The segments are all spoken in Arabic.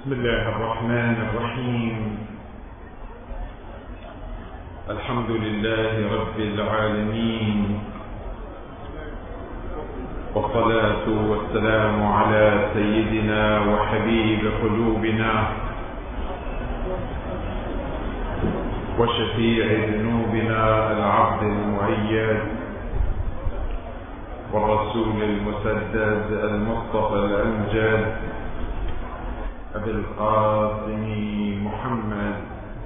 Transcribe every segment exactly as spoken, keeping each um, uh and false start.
بسم الله الرحمن الرحيم. الحمد لله رب العالمين، والصلاة والسلام على سيدنا وحبيب قلوبنا وشفيع ذنوبنا العبد المؤيد والرسول المسدد المصطفى الأمجد أبي القاسم محمد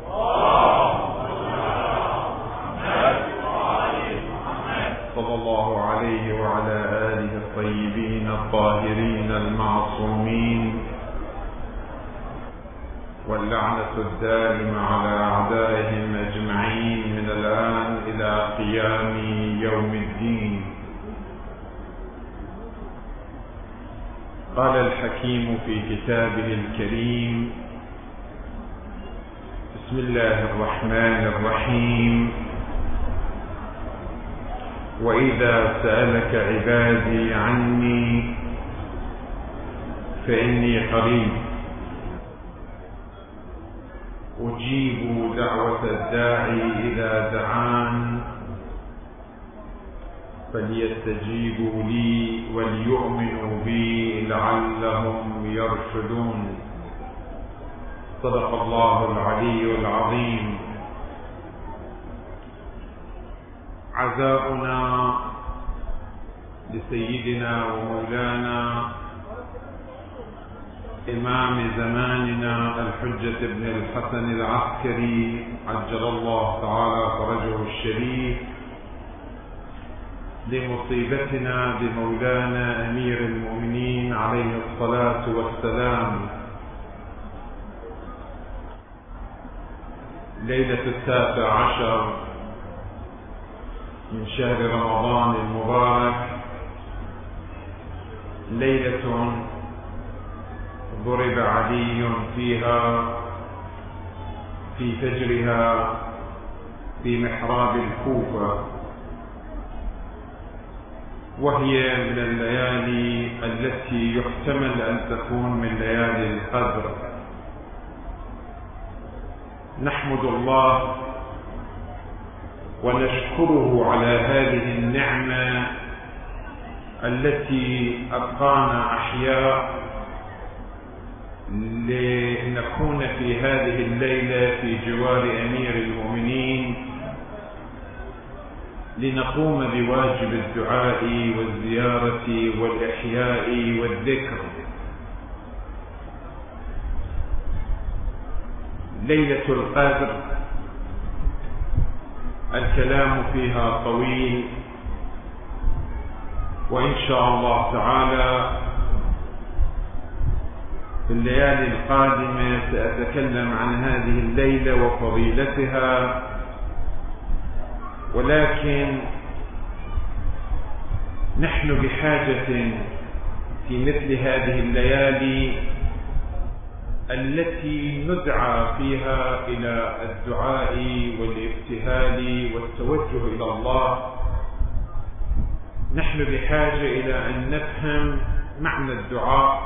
صلى الله عليه وعلى آله الطيبين الطاهرين المعصومين، واللعنة الدائمة على أعدائهم أجمعين من الآن إلى قيام يوم الدين. قال الحكيم في كتابه الكريم: بسم الله الرحمن الرحيم. وإذا سألك عبادي عني فإني قريب أجيب دعوة الداعي إذا دعان فليستجيبوا لي وليؤمنوا بي لعلهم يرشدون. صدق الله العلي العظيم. عزاؤنا لسيدنا ومولانا إمام زماننا الحجة بن الحسن العسكري عجل الله تعالى فرجه الشريف، لمصيبتنا بمولانا أمير المؤمنين عليه الصلاة والسلام ليلة التاسع عشر من شهر رمضان المبارك، ليلة ضرب علي فيها في فجرها في محراب الكوفة، وهي من الليالي التي يحتمل أن تكون من ليالي القدر. نحمد الله ونشكره على هذه النعمة التي أبقانا أحياء لنكون في هذه الليلة في جوار أمير المؤمنين، لنقوم بواجب الدعاء والزيارة والإحياء والذكر. ليلة القدر الكلام فيها طويل، وإن شاء الله تعالى في الليالي القادمة سأتكلم عن هذه الليلة وفضيلتها. ولكن نحن بحاجة في مثل هذه الليالي التي ندعى فيها إلى الدعاء والابتهال والتوجه إلى الله، نحن بحاجة إلى أن نفهم معنى الدعاء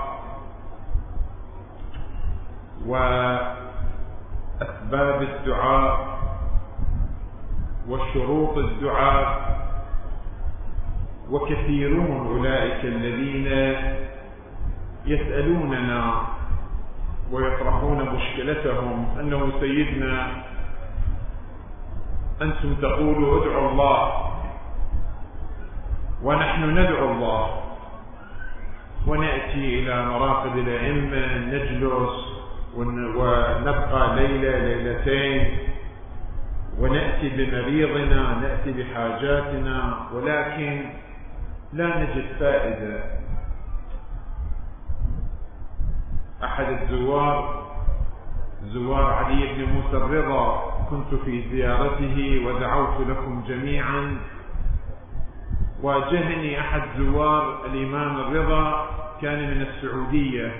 وأسباب الدعاء وشروط الدعاء. وكثيرون أولئك الذين يسألوننا ويطرحون مشكلتهم أنه سيدنا أنتم تقولوا ادعوا الله ونحن ندعو الله، ونأتي إلى مراقد الأئمة نجلس ونبقى ليلة ليلتين ونأتي بمريضنا نأتي بحاجاتنا، ولكن لا نجد فائدة. أحد الزوار زوار علي بن موسى الرضا كنت في زيارته ودعوت لكم جميعا، واجهني أحد زوار الإمام الرضا كان من السعودية،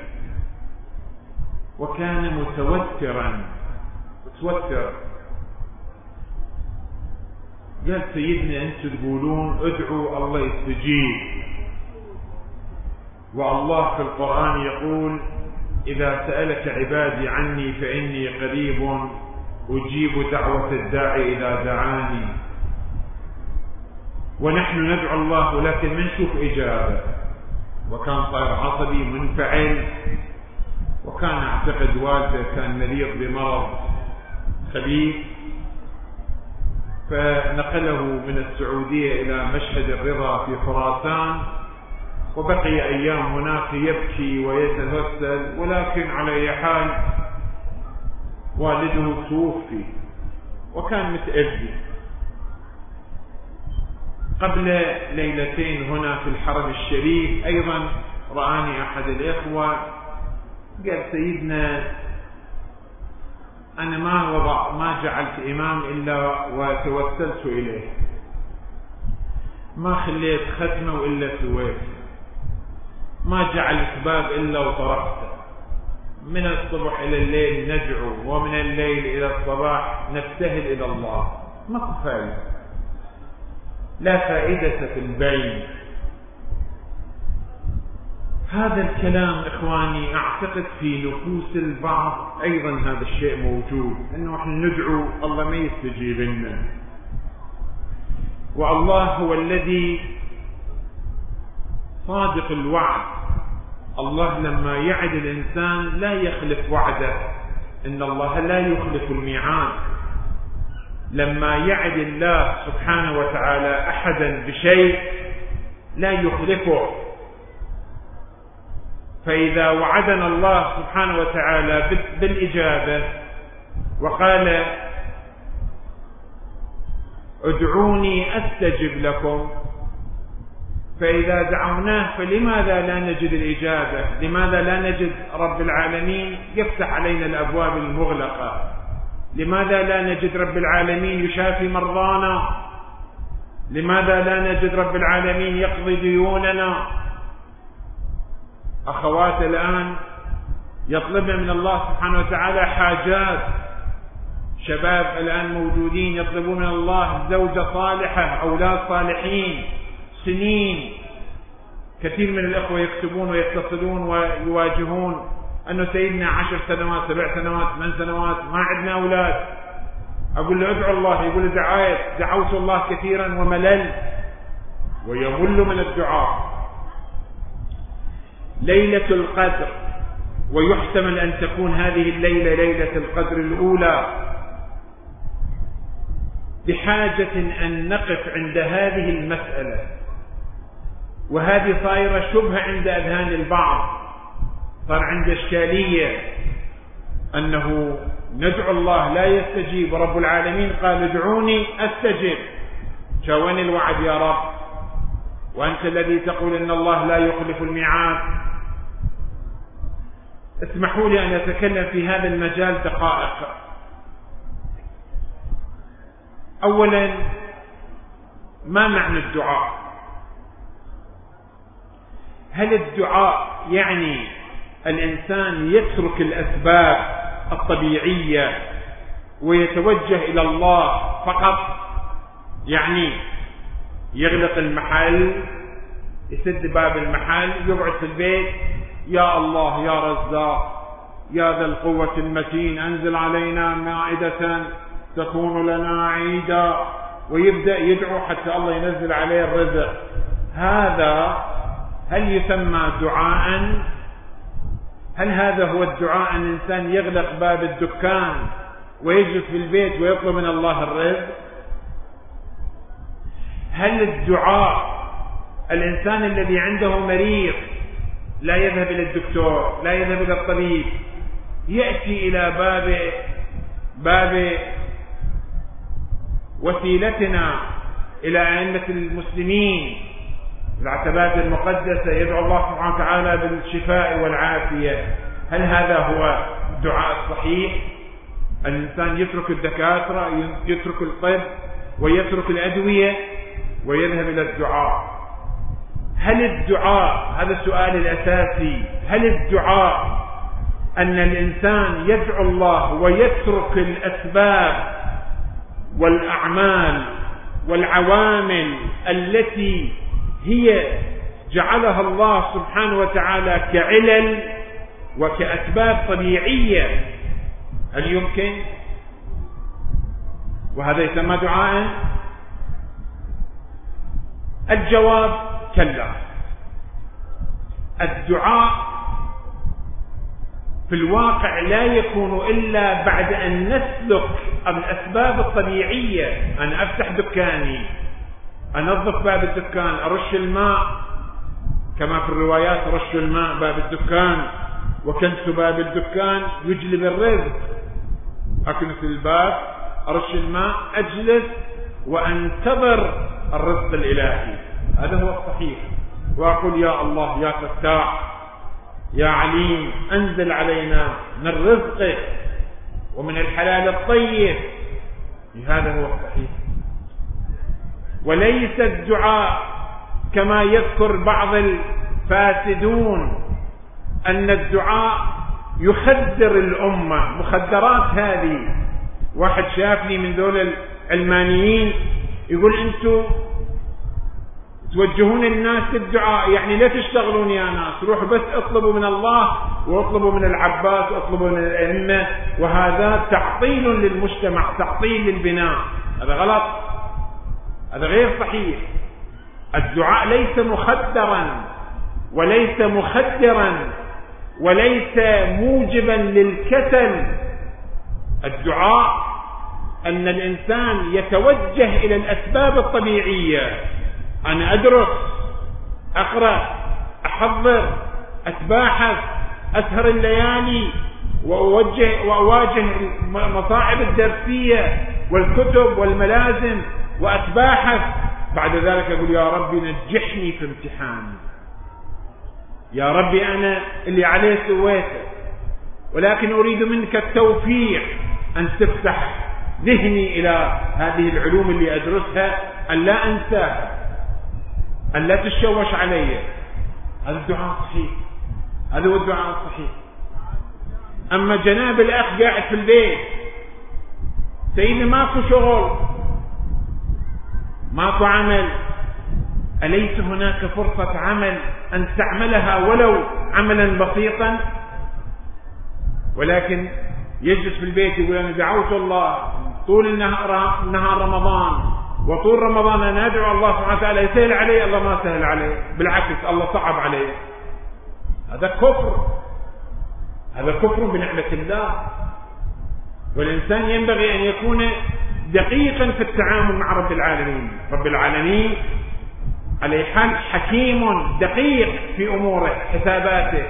وكان متوترا متوتر قال: سيدنا أنتم تقولون ادعوا الله يستجيب، والله في القرآن يقول إذا سألك عبادي عني فإني قريب أجيب دعوة الداعي إذا دعاني. ونحن ندعو الله ولكن ما نشوف إجابة. وكان صاير عصبي منفعل، وكان أعتقد والده كان مريض بمرض خبيث، فنقله من السعودية إلى مشهد الرضا في خراسان، وبقي أيام هناك يبكي ويتهسل. ولكن على أي حال والده توفي وكان متأذي. قبل ليلتين هنا في الحرم الشريف أيضا رآني أحد الإخوة، قال سيدنا أنا ما وضع ما جعلت إمام إلا وتوسلت إليه، ما خليت ختمة إلا سويته، ما جعلت باب إلا وطرقته، من الصبح إلى الليل ندعو، ومن الليل إلى الصباح نبتهل إلى الله. ما فائدة، لا فائدة في البين. هذا الكلام إخواني أعتقد في نفوس البعض أيضا هذا الشيء موجود، أنه نحن ندعو الله ما يستجيب لنا، والله هو الذي صادق الوعد. الله لما يعد الإنسان لا يخلف وعده، إن الله لا يخلف الميعاد. لما يعد الله سبحانه وتعالى أحدا بشيء لا يخلفه. فإذا وعدنا الله سبحانه وتعالى بالإجابة وقال ادعوني أستجب لكم، فإذا دعوناه فلماذا لا نجد الإجابة؟ لماذا لا نجد رب العالمين يفتح علينا الأبواب المغلقة؟ لماذا لا نجد رب العالمين يشافي مرضانا؟ لماذا لا نجد رب العالمين يقضي ديوننا؟ أخوات الآن يطلبن من الله سبحانه وتعالى حاجات، شباب الآن موجودين يطلبون من الله زوجة صالحة، أولاد صالحين، سنين. كثير من الأخوة يكتبون ويتصلون ويواجهون أنه سيدنا عشر سنوات سبع سنوات ثمان سنوات ما عندنا أولاد. أقول له ادعو الله، يقول دعاية دعوت الله كثيرا وملل، ويمل من الدعاء. ليلة القدر، ويحتمل أن تكون هذه الليلة ليلة القدر الأولى، بحاجة أن نقف عند هذه المسألة. وهذه صايرة شبهة عند أذهان البعض، صار عنده إشكالية أنه ندعو الله لا يستجيب، ورب العالمين قال ادعوني أستجب. شوين الوعد يا رب، وأنت الذي تقول إن الله لا يخلف الميعاد. اسمحوا لي أن أتكلم في هذا المجال دقائق. أولا، ما معنى الدعاء؟ هل الدعاء يعني الإنسان يترك الأسباب الطبيعية ويتوجه إلى الله فقط؟ يعني يغلق المحل، يسد باب المحل، يقعد في البيت، يا الله يا رزاق يا ذا القوة المتين أنزل علينا مائدة تكون لنا عيدا، ويبدأ يدعو حتى الله ينزل عليه الرزق. هذا هل يسمى دعاء؟ هل هذا هو الدعاء أن الإنسان يغلق باب الدكان ويجلس في البيت ويطلب من الله الرزق؟ هل الدعاء الإنسان الذي عنده مريض لا يذهب إلى الدكتور، لا يذهب إلى الطبيب، يأتي إلى باب باب وسيلتنا إلى أئمة المسلمين العتبات المقدسة، يدعو الله سبحانه وتعالى بالشفاء والعافية؟ هل هذا هو الدعاء الصحيح؟ الإنسان يترك الدكاترة، يترك الطب ويترك الأدوية ويذهب إلى الدعاء. هل الدعاء، هذا السؤال الأساسي، هل الدعاء أن الإنسان يدعو الله ويترك الأسباب والأعمال والعوامل التي هي جعلها الله سبحانه وتعالى كعلل وكأسباب طبيعية، هل يمكن؟ وهذا يسمى دعاء؟ الجواب كلا. الدعاء في الواقع لا يكون إلا بعد أن نسلك الأسباب الطبيعية. أنا أفتح دكاني، أنظف باب الدكان، أرش الماء، كما في الروايات رش الماء باب الدكان، وكنس باب الدكان يجلب الرزق. أكنس الباب، أرش الماء، أجلس وأنتظر الرزق الإلهي. هذا هو الصحيح. وأقول يا الله يا فتاح يا عليم أنزل علينا من رزقك ومن الحلال الطيب. هذا هو الصحيح. وليس الدعاء كما يذكر بعض الفاسدون أن الدعاء يخدر الأمة. مخدرات هذه. واحد شافني من ذول العلمانيين يقول أنتم توجهون الناس للدعاء، يعني لا تشتغلون يا ناس، روحوا بس اطلبوا من الله واطلبوا من العباس واطلبوا من الأئمة، وهذا تعطيل للمجتمع، تعطيل للبناء. هذا غلط، هذا غير صحيح. الدعاء ليس مخدرا وليس مخدرا وليس موجبا للكسل. الدعاء أن الإنسان يتوجه إلى الأسباب الطبيعية. أنا أدرس، أقرأ، أحضر، أتباحث، أسهر الليالي وأوجه وأواجه المصاعب الدرسية والكتب والملازم وأتباحث. بعد ذلك أقول يا ربي نجحني في امتحاني، يا ربي أنا اللي عليه سويته، ولكن أريد منك التوفيق أن تفتح ذهني إلى هذه العلوم اللي أدرسها، أن لا أنساها، أن لا تشوش علي. هذا الدعاء صحيح، هذا هو الدعاء الصحيح. أما جناب الأخ قاعد في البيت، سيدي ماكو شغل، ماكو عمل، أليس هناك فرصة عمل أن تعملها ولو عملا بسيطا؟ ولكن يجلس في البيت يقول أنا دعوت الله طول النهار, نهار رمضان، وطول رمضان أنا أدعو الله سبحانه وتعالى يسهل عليه، الله ما سهل عليه، بالعكس الله صعب عليه. هذا كفر، هذا كفر بنعمة الله. والإنسان ينبغي أن يكون دقيقا في التعامل مع رب العالمين. رب العالمين على حال حكيم دقيق في أموره حساباته.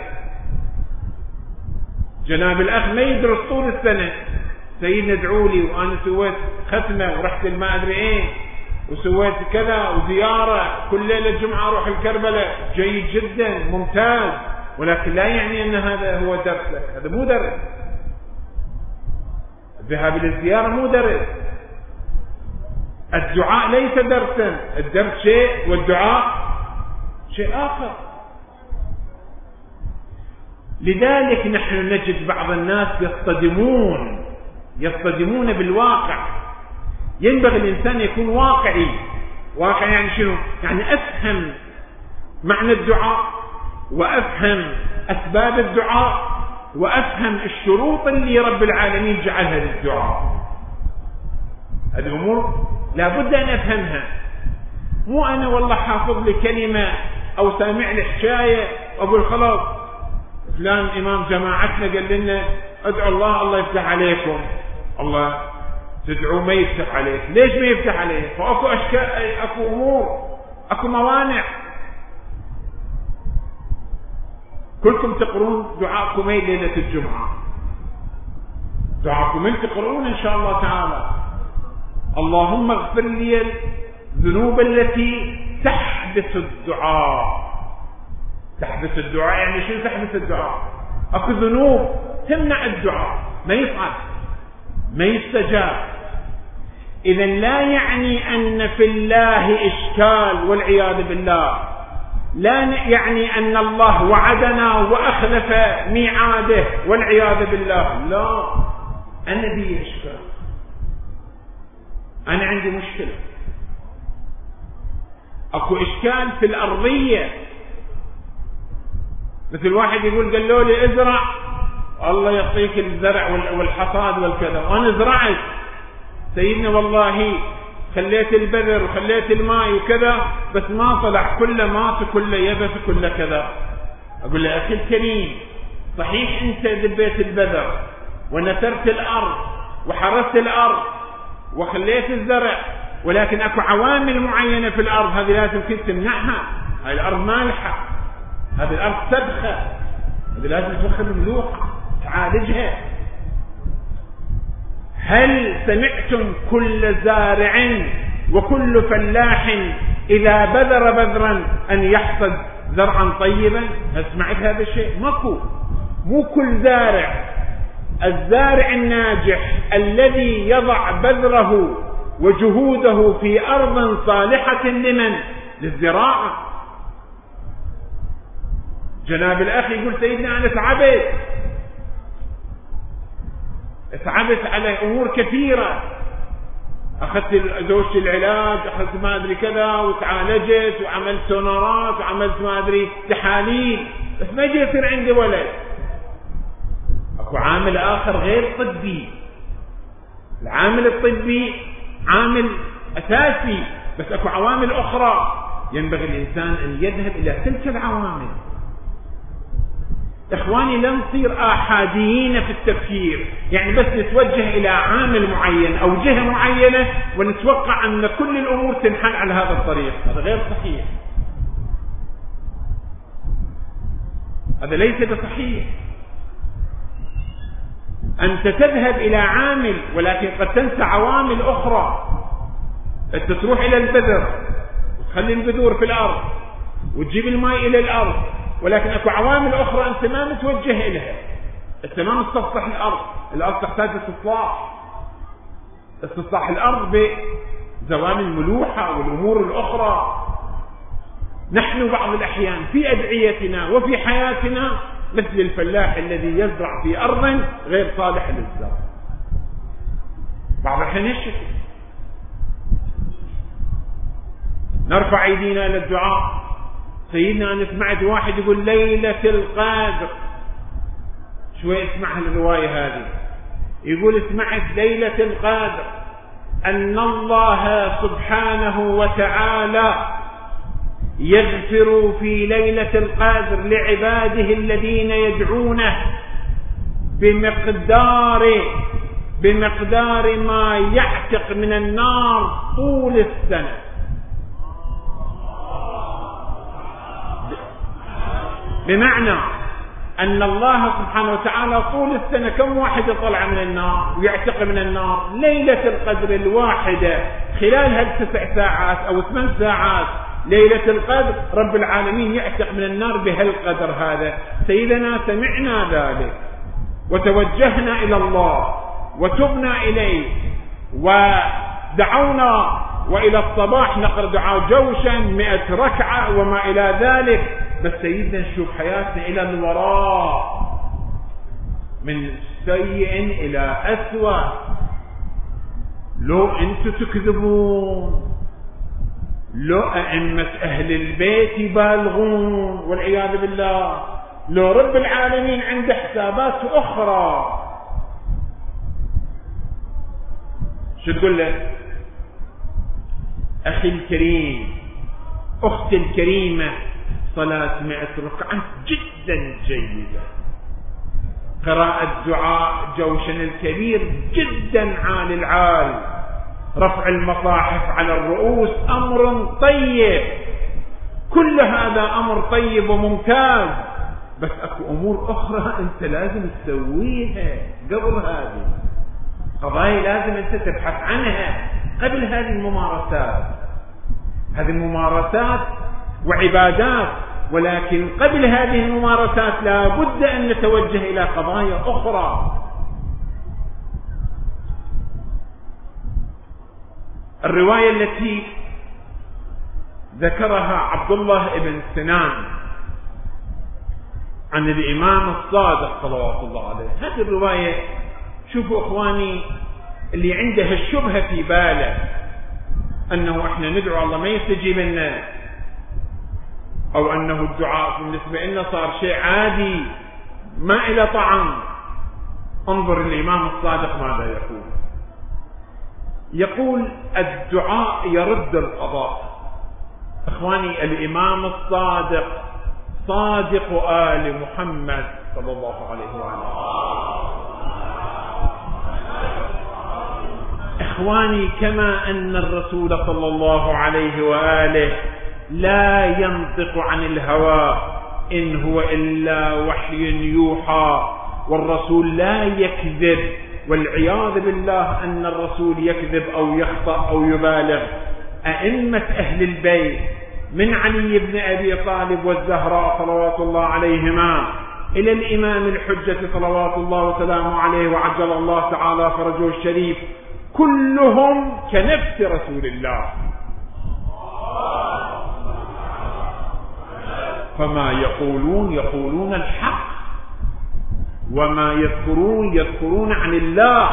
جناب الأخ ما يدرس طول السنة، سيدنا ادعوا لي وأنا سويت ختمة ورحت ما أدري إيه وسويت كذا وزيارة كل ليلة جمعة أروح الكربلاء، جيد جدا ممتاز، ولكن لا يعني أن هذا هو درسك. هذا مو درس. الذهاب للزيارة مو درس. الدعاء ليس درسا، الدرس شيء والدعاء شيء آخر. لذلك نحن نجد بعض الناس يصطدمون يصطدمون بالواقع. ينبغي الإنسان يكون واقعي. واقع يعني شنو؟ يعني أفهم معنى الدعاء، وأفهم أسباب الدعاء، وأفهم الشروط اللي رب العالمين جعلها للدعاء. هذه الأمور لابد أن أفهمها. مو أنا والله حافظ لي كلمة أو سامع لي حكاية أقول خلاص فلان إمام جماعتنا قال لنا ادعوا الله الله يفتح عليكم. الله تدعو ما يفتح عليك، ليش ما يفتح عليك؟ فأكو أشكال، أكو أمور، أكو موانع. كلكم تقرون دعاءكم أي ليلة الجمعة، دعاءكم أن تقرؤون إن شاء الله تعالى اللهم اغفر لي الذنوب التي تحبس الدعاء. تحبس الدعاء يعني شو تحبس الدعاء؟ اكو ذنوب تمنع الدعاء، ما يصعد، ما يستجاب. اذا لا يعني ان في الله اشكال والعياذ بالله، لا يعني ان الله وعدنا واخلف ميعاده والعياذ بالله، لا. انا بي اشكال، انا عندي مشكله. اكو اشكال في الارضيه، مثل واحد يقول قالوا لي ازرع، الله يعطيك الزرع والحصاد والكذا، وانا زرعت سيدنا والله خليت البذر وخليت الماء وكذا، بس ما طلع، كله مات كله يبس كله كذا. اقول له اخي الكريم، صحيح انت دبيت البذر ونثرت الارض وحرست الارض وخليت الزرع، ولكن اكو عوامل معينه في الارض هذه لازم كنت تمنعها. هاي الارض مالحه، هذه الارض سبخه، هذه لازم تدخل الملوحه تعالجها. هل سمعتم كل زارع وكل فلاح اذا بذر بذرا ان يحصد زرعا طيبا؟ هل سمعت هذا الشيء؟ ماكو. مو كل زارع. الزارع الناجح الذي يضع بذره وجهوده في أرض صالحة لمن؟ للزراعة. جناب الأخ يقول سيدنا أنا تعبت تعبت على أمور كثيرة، أخذت زوجتي العلاج، أخذت ما أدري كذا وتعالجت وعملت سونارات وعملت ما أدري تحاليل، بس ما يجي يصير عندي ولد. أكو عامل آخر غير طبي. العامل الطبي عامل أساسي، بس أكو عوامل أخرى ينبغي الإنسان أن يذهب إلى تلك العوامل. إخواني لا نصير آحاديين في التفكير، يعني بس نتوجه إلى عامل معين أو جهة معينة ونتوقع أن كل الأمور تنحل على هذا الطريق. هذا غير صحيح، هذا ليس بصحيح. أنت تذهب إلى عامل ولكن قد تنسى عوامل أخرى. أنت تروح إلى البذر وتخلي البذور في الأرض وتجيب الماء إلى الأرض، ولكن أكو عوامل أخرى أنت ما متوجه إليها. أنت ما مستصلح الأرض، الأرض تحتاج استصلاح. استصلاح الأرض بزوال الملوحة والأمور الأخرى. نحن بعض الأحيان في أدعيتنا وفي حياتنا مثل الفلاح الذي يزرع في أرض غير صالحة للزرع. بعض الأحيان يشتكي. نرفع أيدينا إلى الدعاء. سيدنا أنا سمعت واحد يقول ليلة القدر، شوي اسمع الرواية هذه، يقول سمعت ليلة القدر أن الله سبحانه وتعالى يغفر في ليلة القدر لعباده الذين يدعونه بمقدار بمقدار ما يعتق من النار طول السنة. بمعنى أن الله سبحانه وتعالى طول السنة كم واحد يطلع من النار ويعتق من النار؟ ليلة القدر الواحدة خلال هالتسع ساعات أو ثمان ساعات ليلة القدر رب العالمين يعتق من النار بهالقدر هذا. سيدنا سمعنا ذلك وتوجهنا إلى الله وتبنا إليه ودعونا، وإلى الصباح نقرأ دعاء جوشا مئة ركعة وما إلى ذلك. بس سيدنا نشوف حياتنا إلى الوراء من سيء إلى أسوأ. لو أنتم تكذبون، لو أئمة أهل البيت يبالغون والعياذ بالله، لو رب العالمين عنده حسابات أخرى، شو تقول له؟ أخي الكريم، أختي الكريمة، صلاة مئة ركعة جدا جيدة، قراءة دعاء جوشن الكبير جدا عال العال، رفع المصاحف على الرؤوس أمر طيب، كل هذا أمر طيب وممتاز. بس أكو أمور أخرى أنت لازم تسويها قبل هذه، قضايا لازم أنت تبحث عنها قبل هذه الممارسات. هذه الممارسات وعبادات، ولكن قبل هذه الممارسات لا بد أن نتوجه إلى قضايا أخرى. الرواية التي ذكرها عبد الله بن سنان عن الإمام الصادق صلوات الله عليه، هذه الرواية شوفوا إخواني اللي عنده الشبهة في باله أنه إحنا ندعو الله ما يستجيب لنا، أو أنه الدعاء بالنسبة لنا صار شيء عادي ما إلى طعم. انظر الإمام الصادق ماذا يقول. يقول الدعاء يرد القضاء. إخواني، الإمام الصادق صادق آل محمد صلى الله عليه وآله. إخواني، كما أن الرسول صلى الله عليه وآله لا ينطق عن الهوى إن هو إلا وحي يوحى، والرسول لا يكذب، والعياذ بالله أن الرسول يكذب أو يخطأ أو يبالغ. أئمة أهل البيت من علي بن أبي طالب والزهراء صلوات الله عليهما إلى الإمام الحجة صلوات الله وسلامه عليه وعجل الله تعالى فرجه الشريف، كلهم كنفس رسول الله. فما يقولون يقولون الحق، وما يذكرون يذكرون عن الله،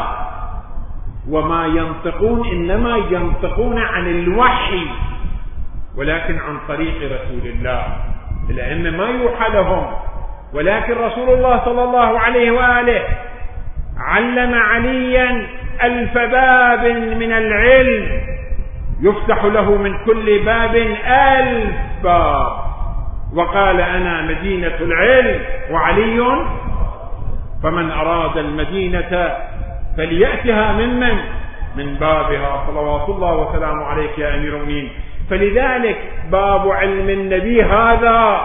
وما ينطقون إنما ينطقون عن الوحي، ولكن عن طريق رسول الله. الأئمة ما يوحى لهم، ولكن رسول الله صلى الله عليه وآله علم عليا ألف باب من العلم، يفتح له من كل باب ألف باب، وقال أنا مدينة العلم وعلي، فمن أراد المدينة فليأتها ممن من بابها، صلوات الله وسلامه عليك يا أمير المؤمنين. فلذلك باب علم النبي هذا،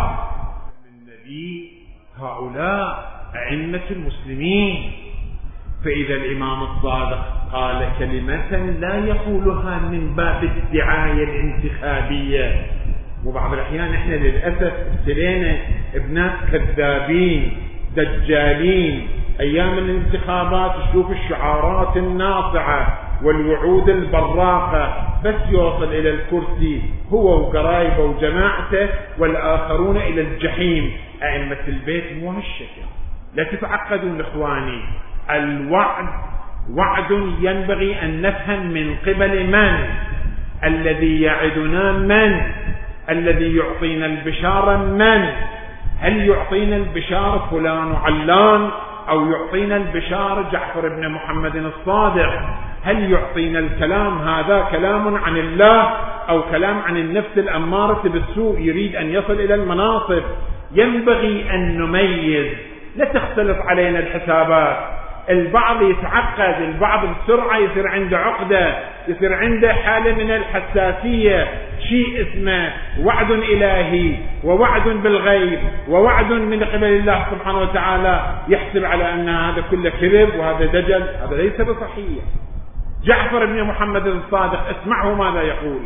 النبي هؤلاء أئمة المسلمين. فإذا الإمام الصادق قال كلمة لا يقولها من باب الدعاية الانتخابية، وبعض الأحيان إحنا للأسف ابتلينا بناس كذابين دجالين أيام الانتخابات، تشوف الشعارات الناصعة والوعود البراقة، بس يوصل إلى الكرسي هو وقرايبه وجماعته والآخرون إلى الجحيم. أئمة البيت مو هالشكل، لا تتعقدون إخواني. الوعد وعد ينبغي أن نفهم من قبل من الذي يعدنا، من الذي يعطينا البشارة، من هل يعطينا البشارة فلان علان، أو يعطينا البشارة جعفر بن محمد الصادق؟ هل يعطينا الكلام هذا كلام عن الله أو كلام عن النفس الأمارة بالسوء يريد أن يصل إلى المناصب؟ ينبغي أن نميز، لا تختلف علينا الحسابات. البعض يتعقد، البعض بسرعة يصير عنده عقدة، يصير عنده حالة من الحساسية، شيء اسمه وعد إلهي ووعد بالغيب ووعد من قبل الله سبحانه وتعالى، يحسب على أن هذا كله كذب وهذا دجل. هذا ليس بصحيح. جعفر بن محمد الصادق اسمعه ماذا يقول: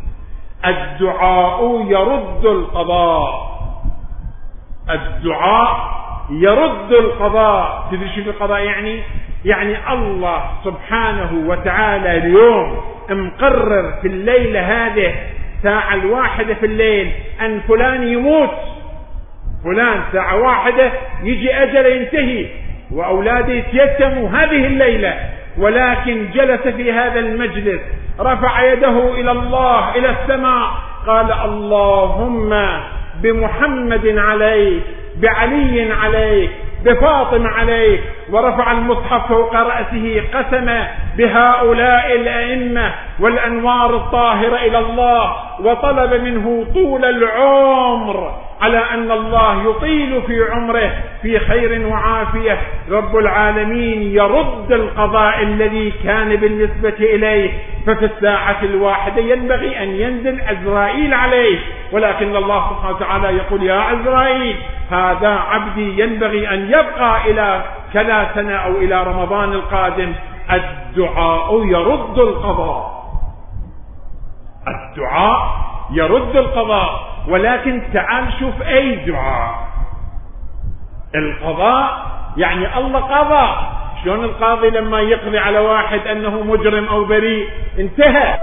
الدعاء يرد القضاء. الدعاء يرد القضاء. تدري شو القضاء يعني؟ يعني الله سبحانه وتعالى اليوم مقرر في الليلة هذه ساعة الواحدة في الليل أن فلان يموت، فلان ساعة واحدة يجي أجل ينتهي وأولاده يتيتموا هذه الليلة، ولكن جلس في هذا المجلس رفع يده إلى الله إلى السماء، قال اللهم بمحمد عليك، بعلي عليك، بفاطمة عليك، ورفع المصحف فوق رأسه، قسم بهؤلاء الأئمة والأنوار الطاهرة إلى الله، وطلب منه طول العمر على أن الله يطيل في عمره في خير وعافية. رب العالمين يرد القضاء الذي كان بالنسبة إليه، ففي الساعة الواحدة ينبغي أن ينزل عزرائيل عليه، ولكن الله سبحانه وتعالى يقول يا عزرائيل هذا عبدي ينبغي أن يبقى إلى كذا سنة أو إلى رمضان القادم. الدعاء يرد القضاء، الدعاء يرد القضاء. ولكن تعال شوف أي دعاء. القضاء يعني الله قضى. شلون القاضي لما يقضي على واحد أنه مجرم أو بريء انتهى.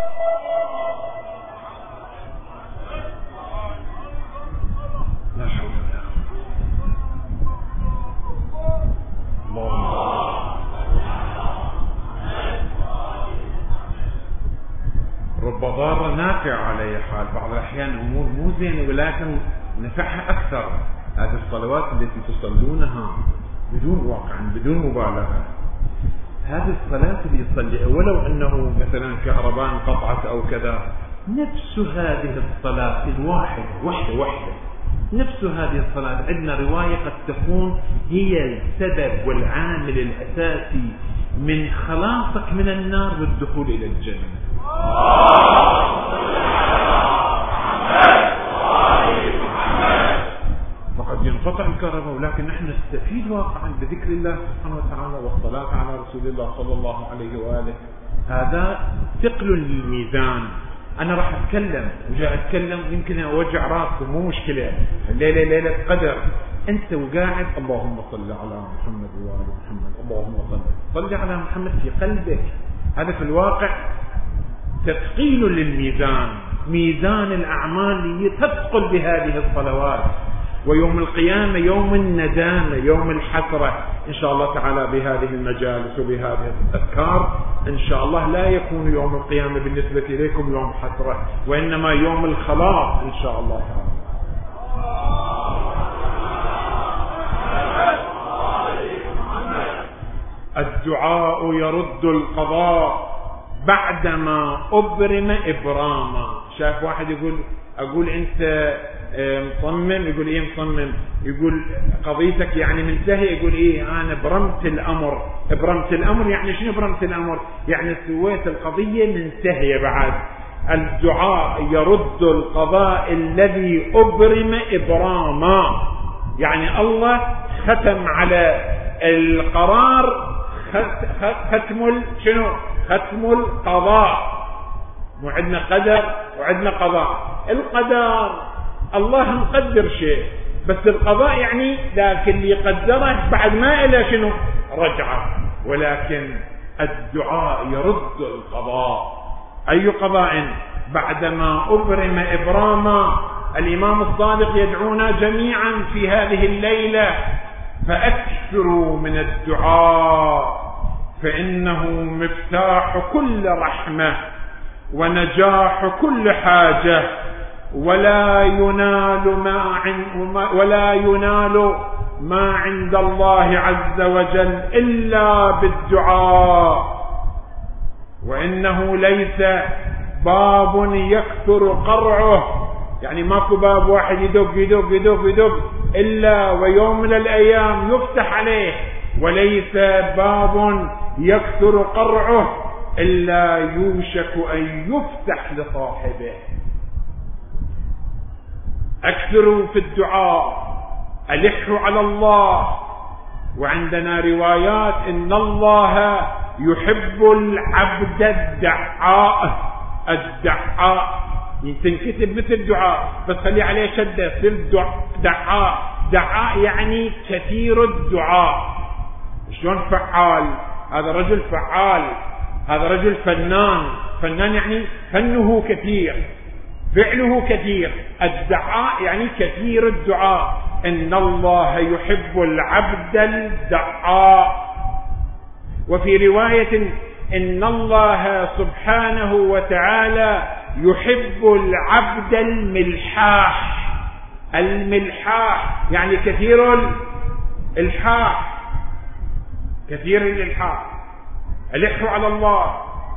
لا حول ولا قوة. رب ضار نافع على أي حال. بعض الأحيان أمور مو زينة ولكن نفعها أكثر. هذه الصلوات التي تصلونها بدون واقع بدون مبالغة، هذه الصلاة اللي يصلي ولو أنه مثلا كهرباء انقطعت أو كذا، نفس هذه الصلاة الواحدة وحدة وحدة، نفس هذه الصلاة عندنا رواية قد تكون هي السبب والعامل الأساسي من خلاصك من النار والدخول إلى الجنة. فقد ينقطع الكهرباء ولكن نحن نستفيد واقعا بذكر الله سبحانه وتعالى والصلاة على رسول الله صلى الله عليه وآله. هذا ثقل للميزان. أنا راح أتكلم وجاء أتكلم يمكن أوجع راسكم، مو مشكلة، الليلة ليلة قدر. أنت وقاعد اللهم صل على محمد وآل محمد، اللهم صل صل على محمد في قلبك. هذا في الواقع تثقيل للميزان، ميزان الأعمال تثقل بهذه الصلوات. ويوم القيامة يوم الندامة، يوم الحسرة إن شاء الله تعالى بهذه المجالس وبهذه الأذكار إن شاء الله لا يكون يوم القيامة بالنسبة إليكم يوم حسرة، وإنما يوم الخلاص إن شاء الله تعالى. الدعاء يرد القضاء بعدما أبرم إبراما. شايف واحد يقول أقول أنت مصمم، يقول إيه مصمم، يقول قضيتك يعني منتهي، يقول إيه أنا برمت الأمر. برمت الأمر يعني شنو برمت الأمر؟ يعني سويت القضية منتهية بعد. الدعاء يرد القضاء الذي أبرم إبراما، يعني الله ختم على القرار ختم شنو؟ ختم القضاء. مو عندنا قدر وعندنا قضاء. القدر الله مقدر شيء، بس القضاء يعني لكن اللي قدره بعد ما إلى شنو رجعه. ولكن الدعاء يرد القضاء. أي قضاء؟ بعدما أبرم إبراما. الإمام الصادق يدعونا جميعا في هذه الليلة فأكثروا من الدعاء فإنه مفتاح كل رحمة ونجاح كل حاجة، ولا ينال ما عند ولا ينال ما عند الله عز وجل إلا بالدعاء. وإنه ليس باب يكثر قرعه، يعني ماكو باب واحد يدق يدق يدق يدق إلا ويوم من الأيام يفتح عليه، وليس باب يكثر قرعه إلا يوشك أن يفتح لصاحبه. أكثروا في الدعاء، ألحوا على الله. وعندنا روايات إن الله يحب العبد الدعاء. الدعاء تنكتب مثل دعاء بس خلي عليه شدة، يصير دعاء. دعاء يعني كثير الدعاء. شلون فعال؟ هذا رجل فعال، هذا رجل فنان. فنان يعني فنه كثير، فعله كثير. الدعاء يعني كثير الدعاء. إن الله يحب العبد الدعاء. وفي رواية إن الله سبحانه وتعالى يحب العبد الملحاح. الملحاح يعني كثير الإلحاح، كثير الإلحاح. ألحوا على الله.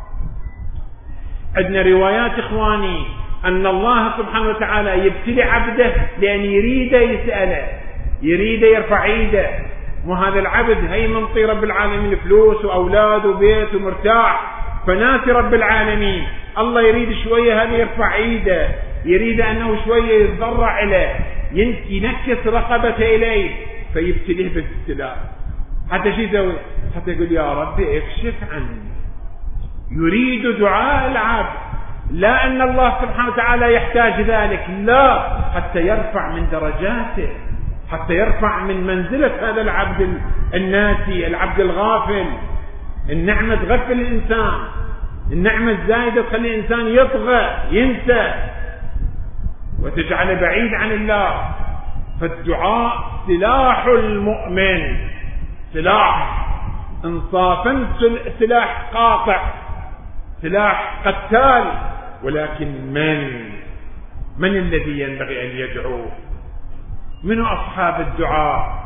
عندنا روايات إخواني أن الله سبحانه وتعالى يبتلي عبده لأن يريد يسأله، يريد يرفع ايده. وهذا العبد هي منطي رب العالمين فلوس وأولاد وبيت ومرتاح، فناسي رب العالمين. الله يريد شوية هذا يرفع ايده، يريد أنه شوية يتضرع إليه، ينكس رقبته إليه، فيبتليه بالابتلاء. حتى شو يسوي؟ حتى يقول يا ربي اكشف عني. يريد دعاء العبد، لا أن الله سبحانه وتعالى يحتاج ذلك، لا، حتى يرفع من درجاته، حتى يرفع من منزلة هذا العبد الناسي، العبد الغافل. النعمة تغفل الإنسان، النعمة الزايدة تخلي الإنسان يطغى ينسى وتجعله بعيد عن الله. فالدعاء سلاح المؤمن، سلاح انصافا، سلاح قاطع، سلاح قتال. ولكن من من الذي ينبغي أن يدعو؟ منو أصحاب الدعاء؟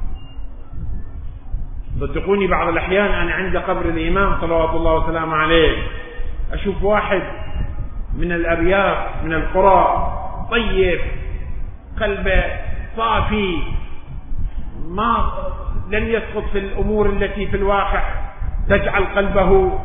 صدقوني بعض الأحيان أنا عند قبر الإمام صلوات الله وسلامه عليه أشوف واحد من الأرياف من القرى طيب قلبه صافي، ما لم يسقط في الأمور التي في الواقع تجعل قلبه